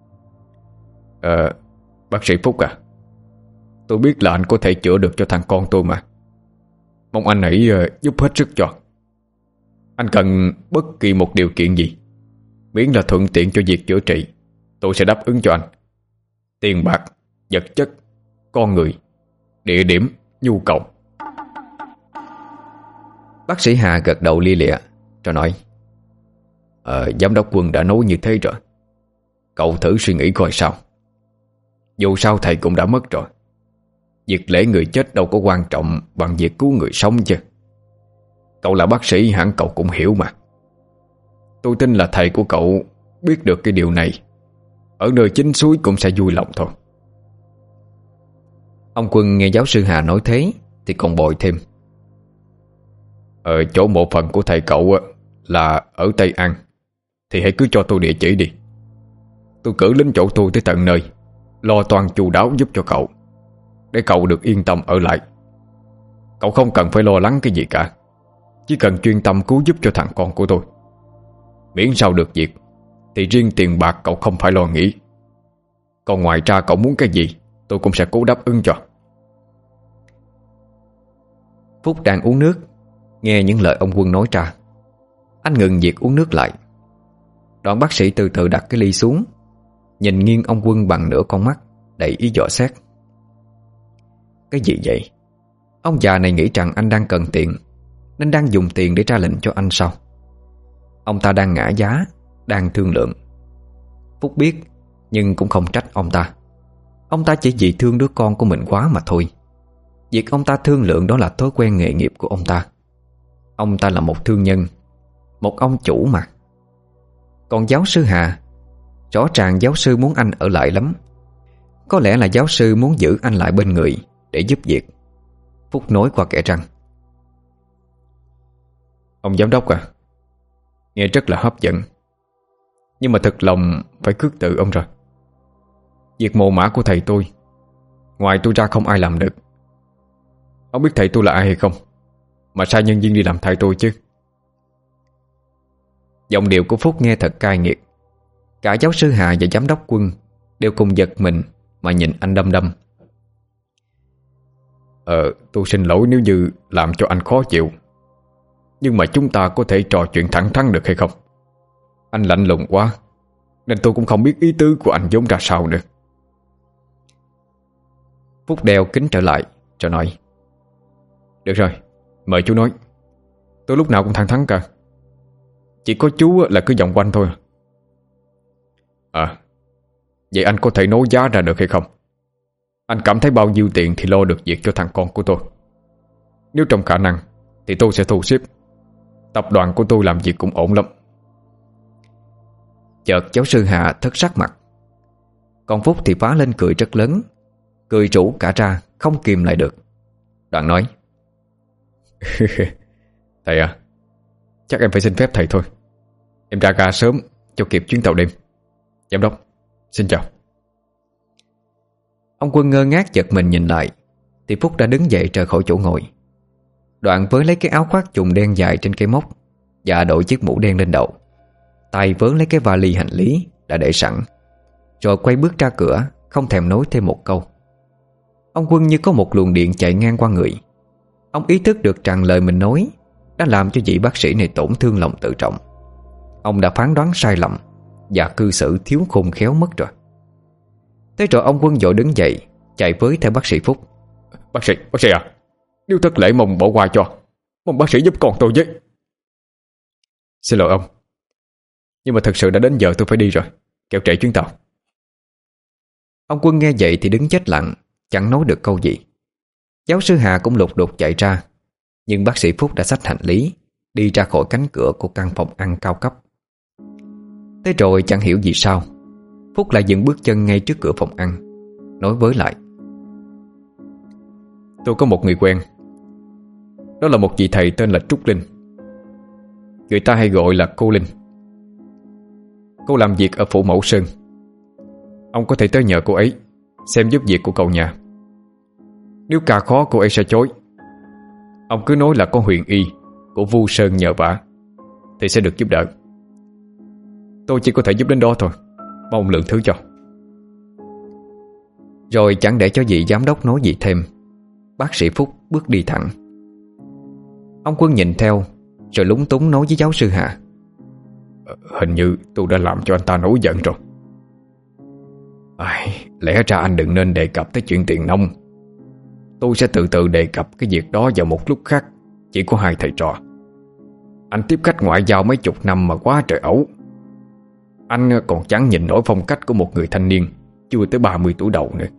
Bác sĩ Phúc à, tôi biết là anh có thể chữa được cho thằng con tôi mà. Mong anh hãy giúp hết sức cho. Anh cần bất kỳ một điều kiện gì, miễn là thuận tiện cho việc chữa trị, tôi sẽ đáp ứng cho anh. Tiền bạc, vật chất, con người, địa điểm, nhu cầu. Bác sĩ Hà gật đầu lia lịa rồi nói: Giám đốc Quân đã nói như thế rồi. Cậu thử suy nghĩ coi sao. Dù sao thầy cũng đã mất rồi. Việc lễ người chết đâu có quan trọng bằng việc cứu người sống chứ. Cậu là bác sĩ hẳn cậu cũng hiểu mà. Tôi tin là thầy của cậu biết được cái điều này, ở nơi chính suối cũng sẽ vui lòng thôi. Ông Quân nghe giáo sư Hà nói thế thì còn bội thêm: Chỗ mộ phần của thầy cậu là ở Tây An, thì hãy cứ cho tôi địa chỉ đi. Tôi cử lính chỗ tôi tới tận nơi, lo toan chu đáo giúp cho cậu, để cậu được yên tâm ở lại. Cậu không cần phải lo lắng cái gì cả, chỉ cần chuyên tâm cứu giúp cho thằng con của tôi. Miễn sao được việc thì riêng tiền bạc cậu không phải lo nghĩ. Còn ngoài ra cậu muốn cái gì tôi cũng sẽ cố đáp ứng cho. Phúc đang uống nước, nghe những lời ông Quân nói ra. Anh ngừng việc uống nước lại. Đoạn bác sĩ từ từ đặt cái ly xuống, nhìn nghiêng ông Quân bằng nửa con mắt đầy ý dò xét. Cái gì vậy? Ông già này nghĩ rằng anh đang cần tiền, nên đang dùng tiền để ra lệnh cho anh sao? Ông ta đang ngã giá, đang thương lượng. Phúc biết, nhưng cũng không trách ông ta. Ông ta chỉ vì thương đứa con của mình quá mà thôi. Việc ông ta thương lượng đó là thói quen nghề nghiệp của ông ta. Ông ta là một thương nhân, một ông chủ mà. Còn giáo sư Hà, rõ ràng giáo sư muốn anh ở lại lắm. Có lẽ là giáo sư muốn giữ anh lại bên người để giúp việc. Phúc nói qua kẽ răng: Ông giám đốc à, nghe rất là hấp dẫn, nhưng mà thật lòng phải khước từ ông rồi. Việc mồ mả của thầy tôi, ngoài tôi ra không ai làm được. Ông biết thầy tôi là ai hay không mà sai nhân viên đi làm thầy tôi chứ? Giọng điệu của Phúc nghe thật cay nghiệt. Cả giáo sư Hà và giám đốc Quân đều cùng giật mình mà nhìn anh đăm đăm. Tôi xin lỗi nếu như làm cho anh khó chịu, nhưng mà chúng ta có thể trò chuyện thẳng thắn được hay không? Anh lạnh lùng quá, nên tôi cũng không biết ý tứ của anh vốn ra sao nữa. Phúc đeo kính trở lại rồi nói: Được rồi, mời chú nói. Tôi lúc nào cũng thẳng thắn cả. Chỉ có chú là cứ vòng quanh thôi. Vậy anh có thể nói giá ra được hay không? Anh cảm thấy bao nhiêu tiền thì lo được việc cho thằng con của tôi? Nếu trong khả năng thì tôi sẽ thu xếp. Tập đoàn của tôi làm việc cũng ổn lắm. Chợt giáo sư Hà thất sắc mặt. Còn Phúc thì phá lên cười rất lớn, cười rủ cả ra không kìm lại được. Đoạn nói: Thầy à, chắc em phải xin phép thầy thôi. Em ra ga sớm cho kịp chuyến tàu đêm. Giám đốc, xin chào. Ông Quân ngơ ngác giật mình nhìn lại thì Phúc đã đứng dậy rời khỏi chỗ ngồi. Đoạn với lấy cái áo khoác chùm đen dài trên cây móc và đội chiếc mũ đen lên đầu, tay vớ lấy cái vali hành lý đã để sẵn, rồi quay bước ra cửa, không thèm nói thêm một câu. Ông Quân như có một luồng điện chạy ngang qua người. Ông ý thức được rằng lời mình nói đã làm cho vị bác sĩ này tổn thương lòng tự trọng. Ông đã phán đoán sai lầm và cư xử thiếu khôn khéo mất rồi. Thế rồi ông Quân vội đứng dậy, chạy với theo bác sĩ Phúc. Bác sĩ à, nếu thất lễ mong bỏ qua cho. Mong bác sĩ giúp con tôi với. Xin lỗi ông, nhưng mà thật sự đã đến giờ tôi phải đi rồi, kẻo trễ chuyến tàu. Ông Quân nghe vậy thì đứng chết lặng, chẳng nói được câu gì. Giáo sư Hà cũng lục đục chạy ra, nhưng bác sĩ Phúc đã xách hành lý đi ra khỏi cánh cửa của căn phòng ăn cao cấp. Thế rồi chẳng hiểu vì sao Phúc lại dừng bước chân ngay trước cửa phòng ăn, nói với lại: Tôi có một người quen. Đó là một vị thầy tên là Trúc Linh. Người ta hay gọi là cô Linh. Cô làm việc ở phủ Mẫu Sơn. Ông có thể tới nhờ cô ấy xem giúp việc của cậu nhà. Nếu ca khó cô ấy sẽ chối. Ông cứ nói là có huyền y của Vu Sơn nhờ vả thì sẽ được giúp đỡ. Tôi chỉ có thể giúp đến đó thôi, mong lượng thứ cho. Rồi chẳng để cho vị giám đốc nói gì thêm, bác sĩ Phúc bước đi thẳng. Ông Quân nhìn theo rồi lúng túng nói với giáo sư Hà: Hình như tôi đã làm cho anh ta nổi giận rồi. Lẽ ra anh đừng nên đề cập tới chuyện tiền nong. Tôi sẽ từ từ đề cập cái việc đó vào một lúc khác. Chỉ có hai thầy trò. Anh tiếp khách ngoại giao mấy chục năm mà quá trời ẩu. Anh còn chẳng nhìn nổi phong cách của một người thanh niên chưa tới 30 tuổi đầu nữa.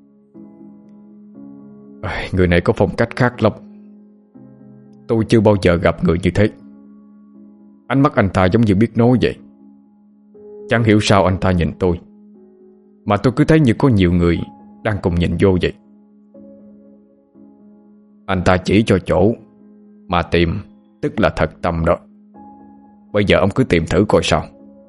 Người này có phong cách khác lắm. Tôi chưa bao giờ gặp người như thế. Ánh mắt anh ta giống như biết nói vậy. Chẳng hiểu sao anh ta nhìn tôi mà tôi cứ thấy như có nhiều người đang cùng nhìn vô vậy. Anh ta chỉ cho chỗ mà tìm, tức là thật tâm đó. Bây giờ ông cứ tìm thử coi sao.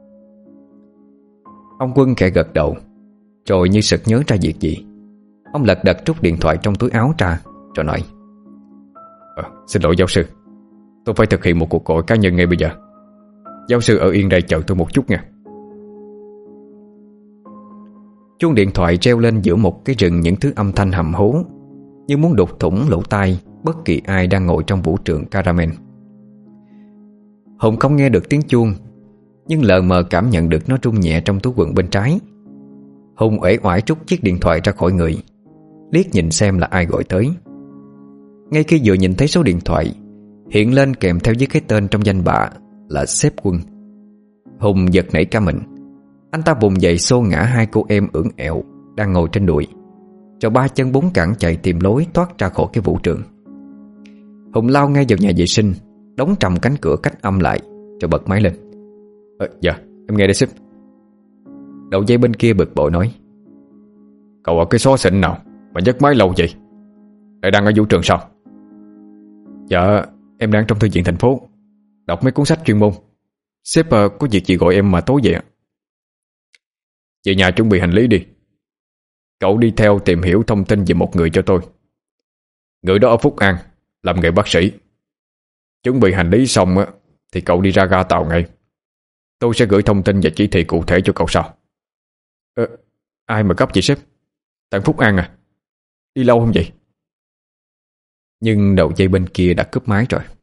Ông Quân khẽ gật đầu, rồi như sực nhớ ra việc gì, ông lật đật rút điện thoại trong túi áo ra, rồi nói: Xin lỗi giáo sư, tôi phải thực hiện một cuộc gọi cá nhân ngay bây giờ. Giáo sư ở yên đây chờ tôi một chút nha. Chuông điện thoại treo lên giữa một cái rừng những thứ âm thanh hầm hố, như muốn đục thủng lỗ tai bất kỳ ai đang ngồi trong vũ trường Caramel. Hùng không nghe được tiếng chuông, nhưng lờ mờ cảm nhận được nó rung nhẹ trong túi quần bên trái. Hùng uể oải rút chiếc điện thoại ra khỏi người, liếc nhìn xem là ai gọi tới. Ngay khi vừa nhìn thấy số điện thoại hiện lên kèm theo với cái tên trong danh bạ là Sếp Quân, Hùng giật nảy cả mình. Anh ta vùng dậy xô ngã hai cô em ưỡn ẹo đang ngồi trên đùi, rồi ba chân bốn cẳng chạy tìm lối thoát ra khỏi cái vũ trường. Hùng lao ngay vào nhà vệ sinh, đóng trầm cánh cửa cách âm lại, rồi bật máy lên. Dạ, em nghe đây sếp. Đầu dây bên kia bực bội nói: Cậu ở cái xó xịn nào mà nhấc máy lâu vậy? Lại đang ở vũ trường sao? Dạ, em đang trong thư viện thành phố, đọc mấy cuốn sách chuyên môn. Sếp có việc gì gọi em mà tối vậy ạ? Về nhà chuẩn bị hành lý đi. Cậu đi theo tìm hiểu thông tin về một người cho tôi. Người đó ở Phúc An, làm nghề bác sĩ. Chuẩn bị hành lý xong thì cậu đi ra ga tàu ngay. Tôi sẽ gửi thông tin và chỉ thị cụ thể cho cậu sau. Ai mà cấp vậy sếp? Tận Phúc An à? Đi lâu không vậy? Nhưng đầu dây bên kia đã cúp máy rồi.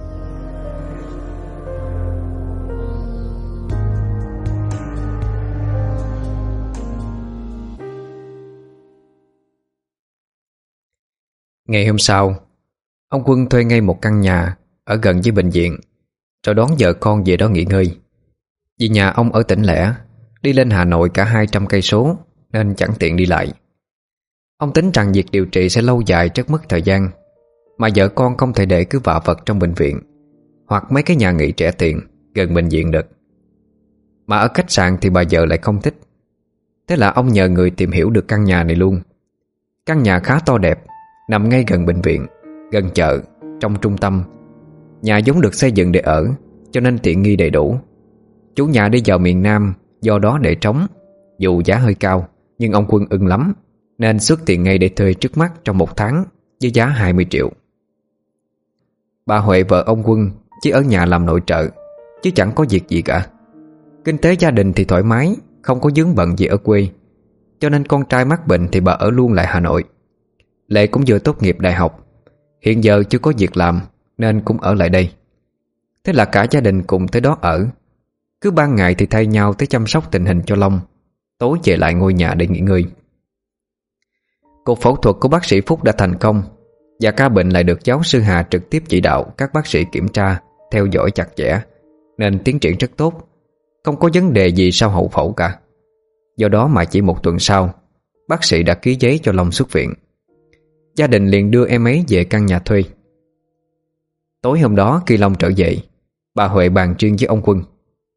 Ngày hôm sau, ông Quân thuê ngay một căn nhà ở gần với bệnh viện, rồi đón vợ con về đó nghỉ ngơi. Vì nhà ông ở tỉnh lẻ, đi lên Hà Nội cả 200 cây số nên chẳng tiện đi lại. Ông tính rằng việc điều trị sẽ lâu dài rất mất thời gian, mà vợ con không thể để cứ vạ vật trong bệnh viện hoặc mấy cái nhà nghỉ trẻ tiền gần bệnh viện được. Mà ở khách sạn thì bà vợ lại không thích. Thế là ông nhờ người tìm hiểu được căn nhà này luôn. Căn nhà khá to đẹp, nằm ngay gần bệnh viện, gần chợ, trong trung tâm. Nhà vốn được xây dựng để ở, cho nên tiện nghi đầy đủ. Chủ nhà đi vào miền Nam, do đó để trống. Dù giá hơi cao, nhưng ông Quân ưng lắm, nên xuất tiền ngay để thuê trước mắt trong 1 tháng với giá 20 triệu. Bà Huệ vợ ông Quân chỉ ở nhà làm nội trợ, chứ chẳng có việc gì cả. Kinh tế gia đình thì thoải mái, không có vướng bận gì ở quê, cho nên con trai mắc bệnh thì bà ở luôn lại Hà Nội. Lệ cũng vừa tốt nghiệp đại học, hiện giờ chưa có việc làm nên cũng ở lại đây. Thế là cả gia đình cùng tới đó ở. Cứ ban ngày thì thay nhau tới chăm sóc tình hình cho Long, tối về lại ngôi nhà để nghỉ ngơi. Cuộc phẫu thuật của bác sĩ Phúc đã thành công, và ca bệnh lại được giáo sư Hà trực tiếp chỉ đạo các bác sĩ kiểm tra, theo dõi chặt chẽ, nên tiến triển rất tốt, không có vấn đề gì sau hậu phẫu cả. Do đó mà chỉ 1 tuần sau, bác sĩ đã ký giấy cho Long xuất viện. Gia đình liền đưa em ấy về căn nhà thuê. Tối hôm đó khi Long trở về, bà Huệ bàn riêng với ông Quân.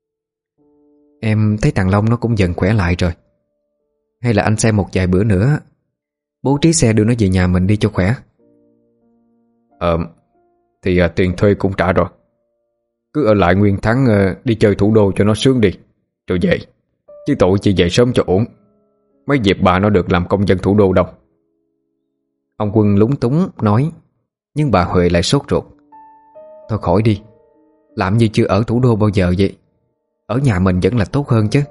Em thấy thằng Long nó cũng dần khỏe lại rồi. Hay là anh xem một vài bữa nữa, bố trí xe đưa nó về nhà mình đi cho khỏe. Thì tiền thuê cũng trả rồi. Cứ ở lại nguyên tháng đi chơi thủ đô cho nó sướng đi, rồi về. Chứ tội chị về sớm cho ổn. Mấy dịp bà nó được làm công dân thủ đô đâu. Ông Quân lúng túng nói, nhưng bà Huệ lại sốt ruột. Thôi khỏi đi, làm như chưa ở thủ đô bao giờ vậy. Ở nhà mình vẫn là tốt hơn chứ.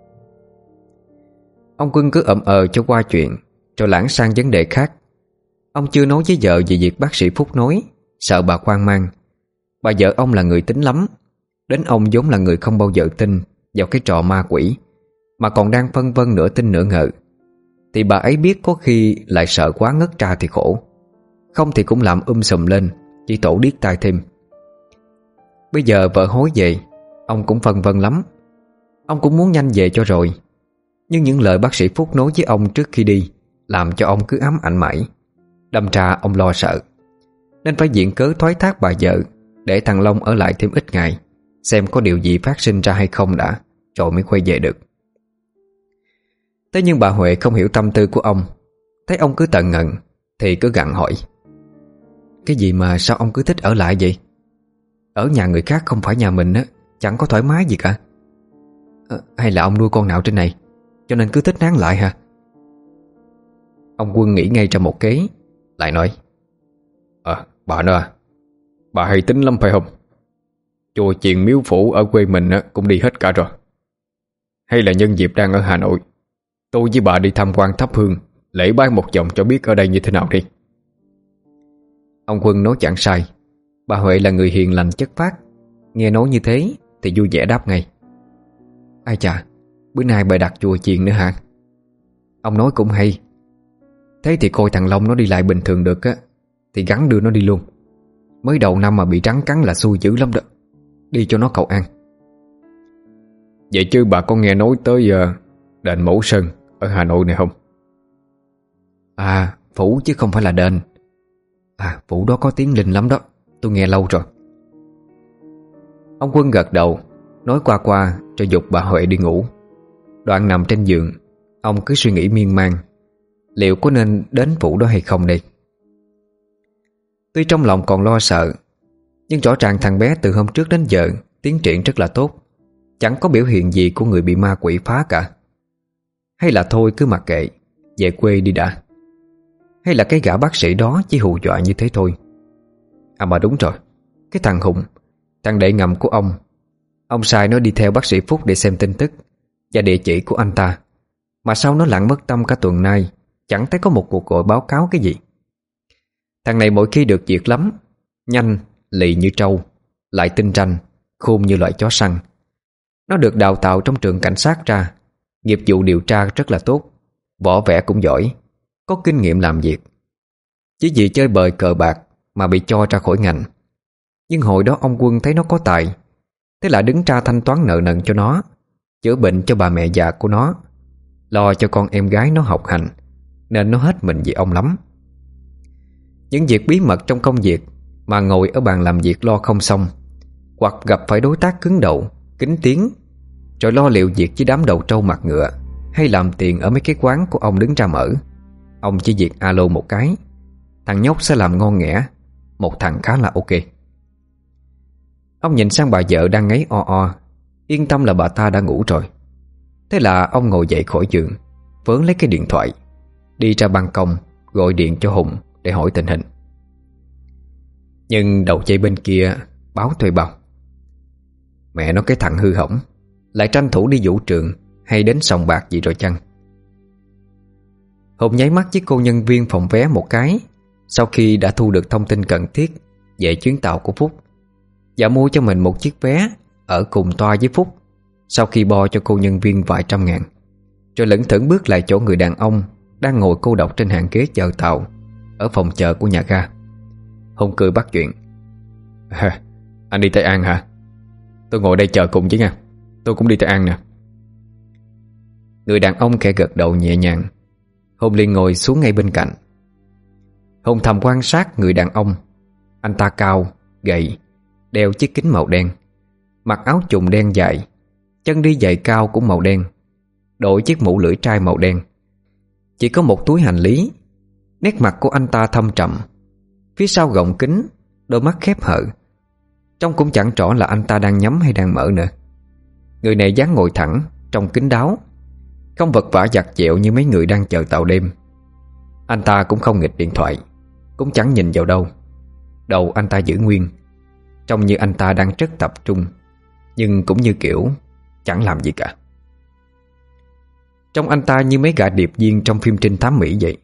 Ông Quân cứ ậm cho qua chuyện, rồi lãng sang vấn đề khác. Ông chưa nói với vợ về việc bác sĩ Phúc nói, sợ bà hoang mang. Bà vợ ông là người tính lắm. Đến ông vốn là người không bao giờ tin vào cái trò ma quỷ, mà còn đang phân vân nửa tin nửa ngờ. Thì bà ấy biết có khi lại sợ quá ngất ra thì khổ, không thì cũng làm sùm lên, chỉ tổ điếc tai thêm. Bây giờ vợ hối về, ông cũng phân vân lắm. Ông cũng muốn nhanh về cho rồi, nhưng những lời bác sĩ Phúc nói với ông trước khi đi làm cho ông cứ ám ảnh mãi. Đâm ra ông lo sợ, nên phải viện cớ thoái thác bà vợ, để thằng Long ở lại thêm ít ngày, xem có điều gì phát sinh ra hay không đã, rồi mới quay về được. Thế nhưng bà Huệ không hiểu tâm tư của ông. Thấy ông cứ tận ngần thì cứ gặng hỏi. Cái gì mà sao ông cứ thích ở lại vậy? Ở nhà người khác không phải nhà mình á, chẳng có thoải mái gì cả. Hay là ông nuôi con nào trên này, cho nên cứ thích nán lại hả? Ông Quân nghĩ ngay ra một kế, lại nói. Bà nó bà hay tính lắm phải không? Chùa chiền miếu phủ ở quê mình cũng đi hết cả rồi. Hay là nhân dịp đang ở Hà Nội, tôi với bà đi tham quan thắp hương, lễ bái một vòng cho biết ở đây như thế nào đi. Ông Quân nói chẳng sai. Bà Huệ là người hiền lành chất phác, nghe nói như thế thì vui vẻ đáp ngay. Ai chà, bữa nay bày đặt chùa chiền nữa hả? Ông nói cũng hay. Thế thì coi thằng Long nó đi lại bình thường được á, thì gắn đưa nó đi luôn. Mới đầu năm mà bị rắn cắn là xui dữ lắm đó. Đi cho nó cầu an. Vậy chứ bà có nghe nói tới đền Mẫu Sơn ở Hà Nội này không? Phủ chứ không phải là đền. Phủ đó có tiếng linh lắm đó, tôi nghe lâu rồi. Ông Quân gật đầu, nói qua qua cho giục bà Huệ đi ngủ. Đoạn nằm trên giường, ông cứ suy nghĩ miên man, liệu có nên đến phủ đó hay không đây. Tuy trong lòng còn lo sợ, nhưng rõ ràng thằng bé từ hôm trước đến giờ tiến triển rất là tốt, chẳng có biểu hiện gì của người bị ma quỷ phá cả. Hay là thôi cứ mặc kệ, về quê đi đã. Hay là cái gã bác sĩ đó chỉ hù dọa như thế thôi. Mà đúng rồi, cái thằng Hùng, thằng đệ ngầm của ông sai nó đi theo bác sĩ Phúc để xem tin tức và địa chỉ của anh ta. Mà sao nó lặng mất tâm cả tuần nay, chẳng thấy có một cuộc gọi báo cáo cái gì. Thằng này mỗi khi được việc lắm, nhanh, lì như trâu, lại tinh ranh, khôn như loại chó săn. Nó được đào tạo trong trường cảnh sát ra, nghiệp vụ điều tra rất là tốt, võ vẽ cũng giỏi, có kinh nghiệm làm việc. Chỉ vì chơi bời cờ bạc mà bị cho ra khỏi ngành. Nhưng hồi đó ông Quân thấy nó có tài, thế là đứng ra thanh toán nợ nần cho nó, chữa bệnh cho bà mẹ già của nó, lo cho con em gái nó học hành, nên nó hết mình vì ông lắm. Những việc bí mật trong công việc mà ngồi ở bàn làm việc lo không xong, hoặc gặp phải đối tác cứng đầu, kính tiếng, rồi lo liệu việc với đám đầu trâu mặt ngựa, hay làm tiền ở mấy cái quán của ông đứng ra mở, ông chỉ việc alo một cái, thằng nhóc sẽ làm ngon nghẻ. Một thằng khá là ok. Ông nhìn sang bà vợ đang ngáy o o, yên tâm là bà ta đã ngủ rồi. Thế là ông ngồi dậy khỏi giường, vớn lấy cái điện thoại, đi ra ban công gọi điện cho Hùng để hỏi tình hình. Nhưng đầu dây bên kia báo thuê bao. Mẹ nó, cái thằng hư hỏng lại tranh thủ đi vũ trường hay đến sòng bạc gì rồi chăng? Hùng nháy mắt với cô nhân viên phòng vé một cái sau khi đã thu được thông tin cần thiết về chuyến tàu của Phúc, và mua cho mình một chiếc vé ở cùng toa với Phúc. Sau khi bo cho cô nhân viên vài trăm ngàn, rồi lững thững bước lại chỗ người đàn ông đang ngồi cô độc trên hàng ghế chờ tàu ở phòng chờ của nhà ga. Hùng cười bắt chuyện. Anh đi Tây An hả? Tôi ngồi đây chờ cùng chứ nha. Tôi cũng đi Tây An nè. Người đàn ông khẽ gật đầu nhẹ nhàng. Hùng liền ngồi xuống ngay bên cạnh. Hùng thầm quan sát người đàn ông. Anh ta cao, gầy, đeo chiếc kính màu đen, mặc áo chùng đen dài, chân đi giày cao cũng màu đen, đội chiếc mũ lưỡi trai màu đen. Chỉ có một túi hành lý. Nét mặt của anh ta thâm trầm, phía sau gọng kính, đôi mắt khép hờ. Trông cũng chẳng rõ là anh ta đang nhắm hay đang mở nữa. Người này dáng ngồi thẳng, trông kín đáo, không vật vã vặt vẹo như mấy người đang chờ tàu đêm. Anh ta cũng không nghịch điện thoại, cũng chẳng nhìn vào đâu. Đầu anh ta giữ nguyên, trông như anh ta đang rất tập trung, nhưng cũng như kiểu chẳng làm gì cả. Trông anh ta như mấy gã điệp viên trong phim trinh thám Mỹ vậy.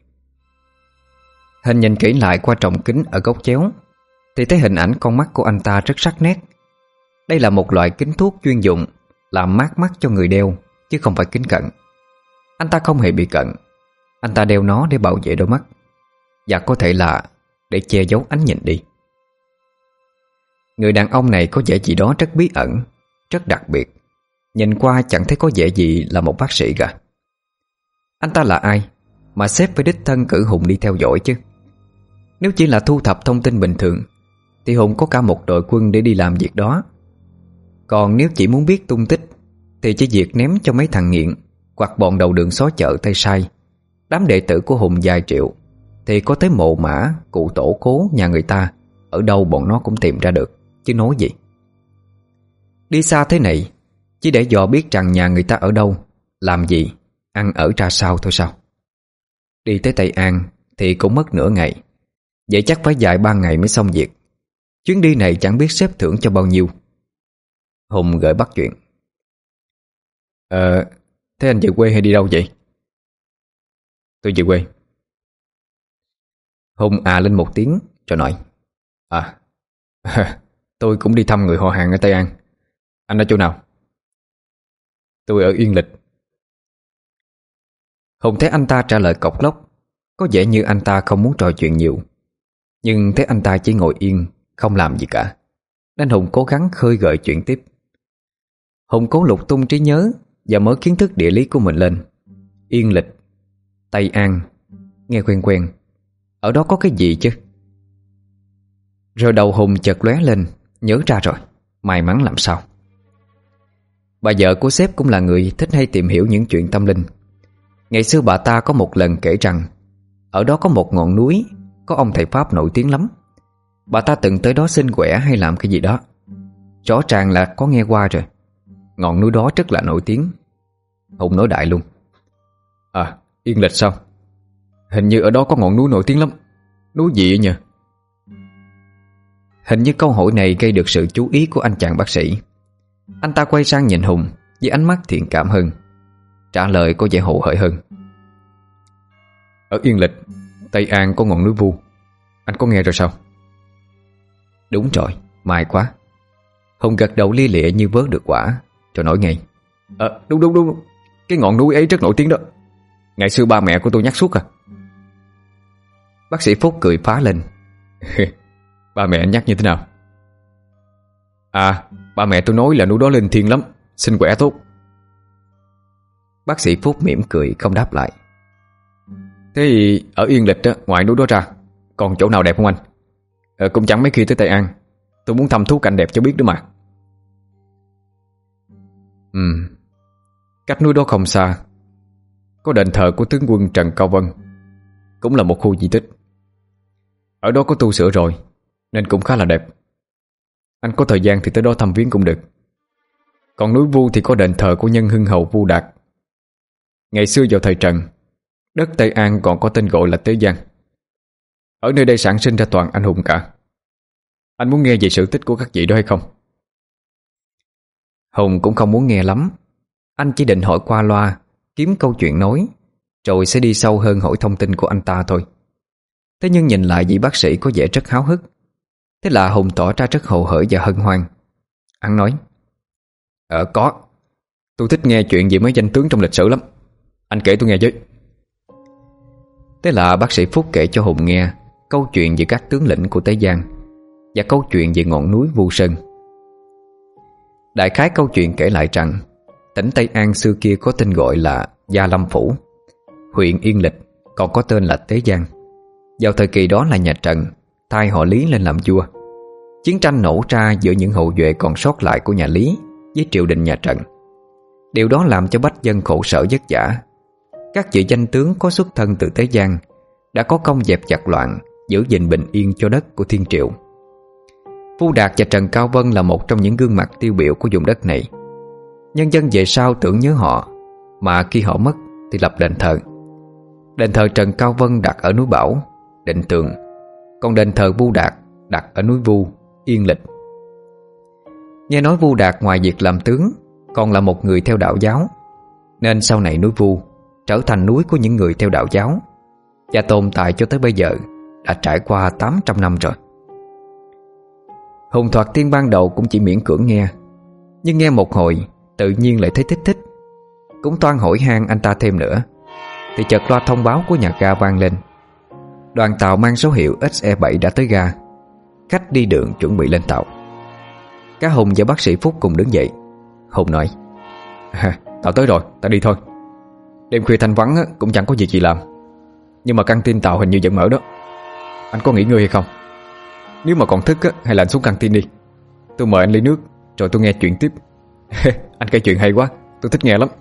Hình nhìn kỹ lại qua tròng kính ở góc chéo thì thấy hình ảnh con mắt của anh ta rất sắc nét. Đây là một loại kính thuốc chuyên dụng làm mát mắt cho người đeo, chứ không phải kính cận. Anh ta không hề bị cận. Anh ta đeo nó để bảo vệ đôi mắt, và có thể là để che giấu ánh nhìn đi. Người đàn ông này có vẻ gì đó rất bí ẩn, rất đặc biệt. Nhìn qua chẳng thấy có vẻ gì là một bác sĩ cả. Anh ta là ai mà sếp phải đích thân cử Hùng đi theo dõi chứ? Nếu chỉ là thu thập thông tin bình thường thì Hùng có cả một đội quân để đi làm việc đó. Còn nếu chỉ muốn biết tung tích thì chỉ việc ném cho mấy thằng nghiện hoặc bọn đầu đường xó chợ tay sai, đám đệ tử của Hùng vài triệu, thì có tới mộ mã, cụ tổ cố nhà người ta ở đâu bọn nó cũng tìm ra được, chứ nói gì. Đi xa thế này chỉ để dò biết rằng nhà người ta ở đâu, làm gì, ăn ở ra sao thôi sao? Đi tới Tây An thì cũng mất nửa ngày. Vậy chắc phải dài 3 ngày mới xong việc. Chuyến đi này chẳng biết sếp thưởng cho bao nhiêu. Hùng gợi bắt chuyện. Thế anh về quê hay đi đâu vậy? Tôi về quê. Hùng lên một tiếng rồi nói. Tôi cũng đi thăm người họ hàng ở Tây An. Anh ở chỗ nào? Tôi ở Yên Lịch. Hùng thấy anh ta trả lời cộc lốc, có vẻ như anh ta không muốn trò chuyện nhiều. Nhưng thấy anh ta chỉ ngồi yên, không làm gì cả, nên Hùng cố gắng khơi gợi chuyện tiếp. Hùng cố lục tung trí nhớ và mở kiến thức địa lý của mình lên. Yên Lịch, Tây An, nghe quen quen. Ở đó có cái gì chứ? Rồi đầu Hùng chợt lóe lên, nhớ ra rồi. May mắn làm sao. Bà vợ của sếp cũng là người thích hay tìm hiểu những chuyện tâm linh. Ngày xưa bà ta có một lần kể rằng ở đó có một ngọn núi có ông thầy Pháp nổi tiếng lắm. Bà ta từng tới đó xin quẻ hay làm cái gì đó. Rõ ràng là có nghe qua rồi. Ngọn núi đó rất là nổi tiếng. Hùng nói đại luôn. Yên Lịch sao? Hình như ở đó có ngọn núi nổi tiếng lắm. Núi gì vậy nhỉ? Hình như câu hỏi này gây được sự chú ý của anh chàng bác sĩ. Anh ta quay sang nhìn Hùng với ánh mắt thiện cảm hơn, trả lời có vẻ hồ hởi hơn. Ở Yên Lịch, Tây An có ngọn núi Vu. Anh có nghe rồi sao? Đúng rồi, may quá. Hùng gật đầu lia lịa như vớt được quả, rồi nói ngay. Đúng. Cái ngọn núi ấy rất nổi tiếng đó. Ngày xưa ba mẹ của tôi nhắc suốt à. Bác sĩ Phúc cười phá lên. Ba mẹ anh nhắc như thế nào? Ba mẹ tôi nói là núi đó linh thiêng lắm, xin quẻ tốt. Bác sĩ Phúc mỉm cười không đáp lại. Thế thì ở Yên Lịch á, ngoài núi đó ra Còn chỗ nào đẹp không anh? Cũng chẳng mấy khi tới Tây An. Tôi muốn thăm thú cảnh đẹp cho biết nữa mà. Cách núi đó không xa có đền thờ của tướng quân Trần Cao Vân, cũng là một khu di tích. Ở đó có tu sửa rồi nên cũng khá là đẹp. Anh có thời gian thì tới đó thăm viếng cũng được. Còn núi Vu thì có đền thờ của nhân hưng hầu Vu Đạt. Ngày xưa vào thời Trần, đất Tây An còn có tên gọi là Tế Giang. Ở nơi đây sản sinh ra toàn anh hùng cả. Anh muốn nghe về sự tích của các vị đó hay không? Hùng cũng không muốn nghe lắm. Anh chỉ định hỏi qua loa, kiếm câu chuyện nói, rồi sẽ đi sâu hơn hỏi thông tin của anh ta thôi. Thế nhưng nhìn lại vị bác sĩ có vẻ rất háo hức. Thế là Hùng tỏ ra rất hồ hởi và hân hoan. Hắn nói: Có. Tôi thích nghe chuyện về mấy danh tướng trong lịch sử lắm. Anh kể tôi nghe với. Thế là bác sĩ Phúc kể cho Hùng nghe câu chuyện về các tướng lĩnh của Tế Giang và câu chuyện về ngọn núi Vu Sơn. Đại khái câu chuyện kể lại rằng tỉnh Tây An xưa kia có tên gọi là Gia Lâm Phủ, huyện Yên Lịch còn có tên là Tế Giang. Vào thời kỳ đó là nhà Trần thay họ Lý lên làm vua. Chiến tranh nổ ra giữa những hậu duệ còn sót lại của nhà Lý với triều đình nhà Trần. Điều đó làm cho bách dân khổ sở vất vả. Các vị danh tướng có xuất thân từ Tế Giang đã có công dẹp giặc loạn, giữ gìn bình yên cho đất của thiên triệu. Vu Đạt và Trần Cao Vân là một trong những gương mặt tiêu biểu của vùng đất này. Nhân dân về sau tưởng nhớ họ, mà khi họ mất thì lập đền thờ. Đền thờ Trần Cao Vân đặt ở núi Bảo, Định Tường, còn đền thờ Vu Đạt đặt ở núi Vu, Yên Lịch. Nghe nói Vu Đạt ngoài việc làm tướng còn là một người theo đạo giáo, nên sau này núi Vu trở thành núi của những người theo đạo giáo và tồn tại cho tới bây giờ, đã trải qua 800 năm rồi. Hùng Thoạt Tiên ban đầu cũng chỉ miễn cưỡng nghe, nhưng nghe một hồi tự nhiên lại thấy thích. Cũng toan hỏi han anh ta thêm nữa, thì chợt loa thông báo của nhà ga vang lên. Đoàn tàu mang số hiệu SE7 đã tới ga. Khách đi đường chuẩn bị lên tàu. Cả Hùng và bác sĩ Phúc cùng đứng dậy. Hùng nói: Tàu tới rồi, ta đi thôi. Đêm khuya thanh vắng cũng chẳng có việc gì làm, nhưng mà căng tin tàu hình như vẫn mở đó. Anh có nghỉ ngơi hay không? Nếu mà còn thức hay là anh xuống căng tin đi. Tôi mời anh ly nước rồi tôi nghe chuyện tiếp. Anh kể chuyện hay quá, tôi thích nghe lắm.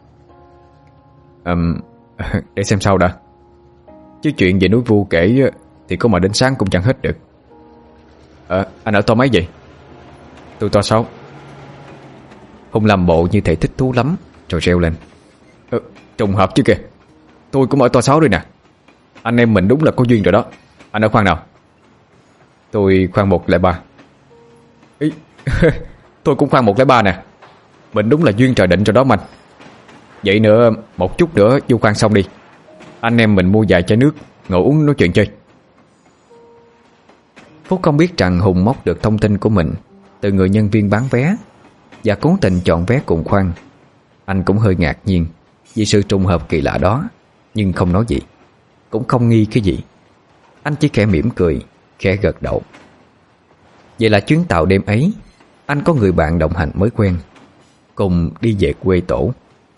Để xem sau đã. Chứ chuyện về núi Vu kể thì có mà đến sáng cũng chẳng hết được. Anh ở toa mấy vậy? Tôi toa 6. Hùng làm bộ như thể thích thú lắm, rồi reo lên: Trùng hợp chứ kìa, tôi cũng ở toa 6 rồi nè. Anh em mình đúng là có duyên rồi đó. Anh ở khoang nào? Tôi khoang 103. Ý, tôi cũng khoang 103 nè. Mình đúng là duyên trời định rồi đó mình. Vậy nữa, một chút nữa vô khoang xong đi. Anh em mình mua vài chai nước, ngồi uống nói chuyện chơi. Phúc không biết rằng Hùng móc được thông tin của mình từ người nhân viên bán vé và cố tình chọn vé cùng khoang. Anh cũng hơi ngạc nhiên vì sự trùng hợp kỳ lạ đó, nhưng không nói gì, cũng không nghi cái gì. Anh chỉ khẽ mỉm cười, khẽ gật đầu. Vậy là chuyến tàu đêm ấy, anh có người bạn đồng hành mới quen, cùng đi về quê tổ.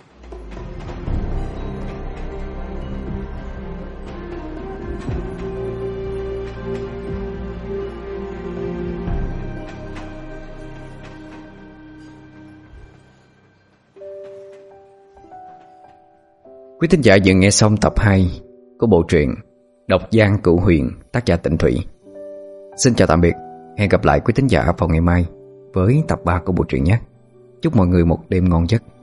Quý thính giả vừa nghe xong tập 2 của bộ truyện Độc Giang Cửu Huyền, tác giả Tịnh Thủy. Xin chào tạm biệt, hẹn gặp lại quý thính giả vào ngày mai với tập 3 của bộ truyện nhé. Chúc mọi người một đêm ngon giấc.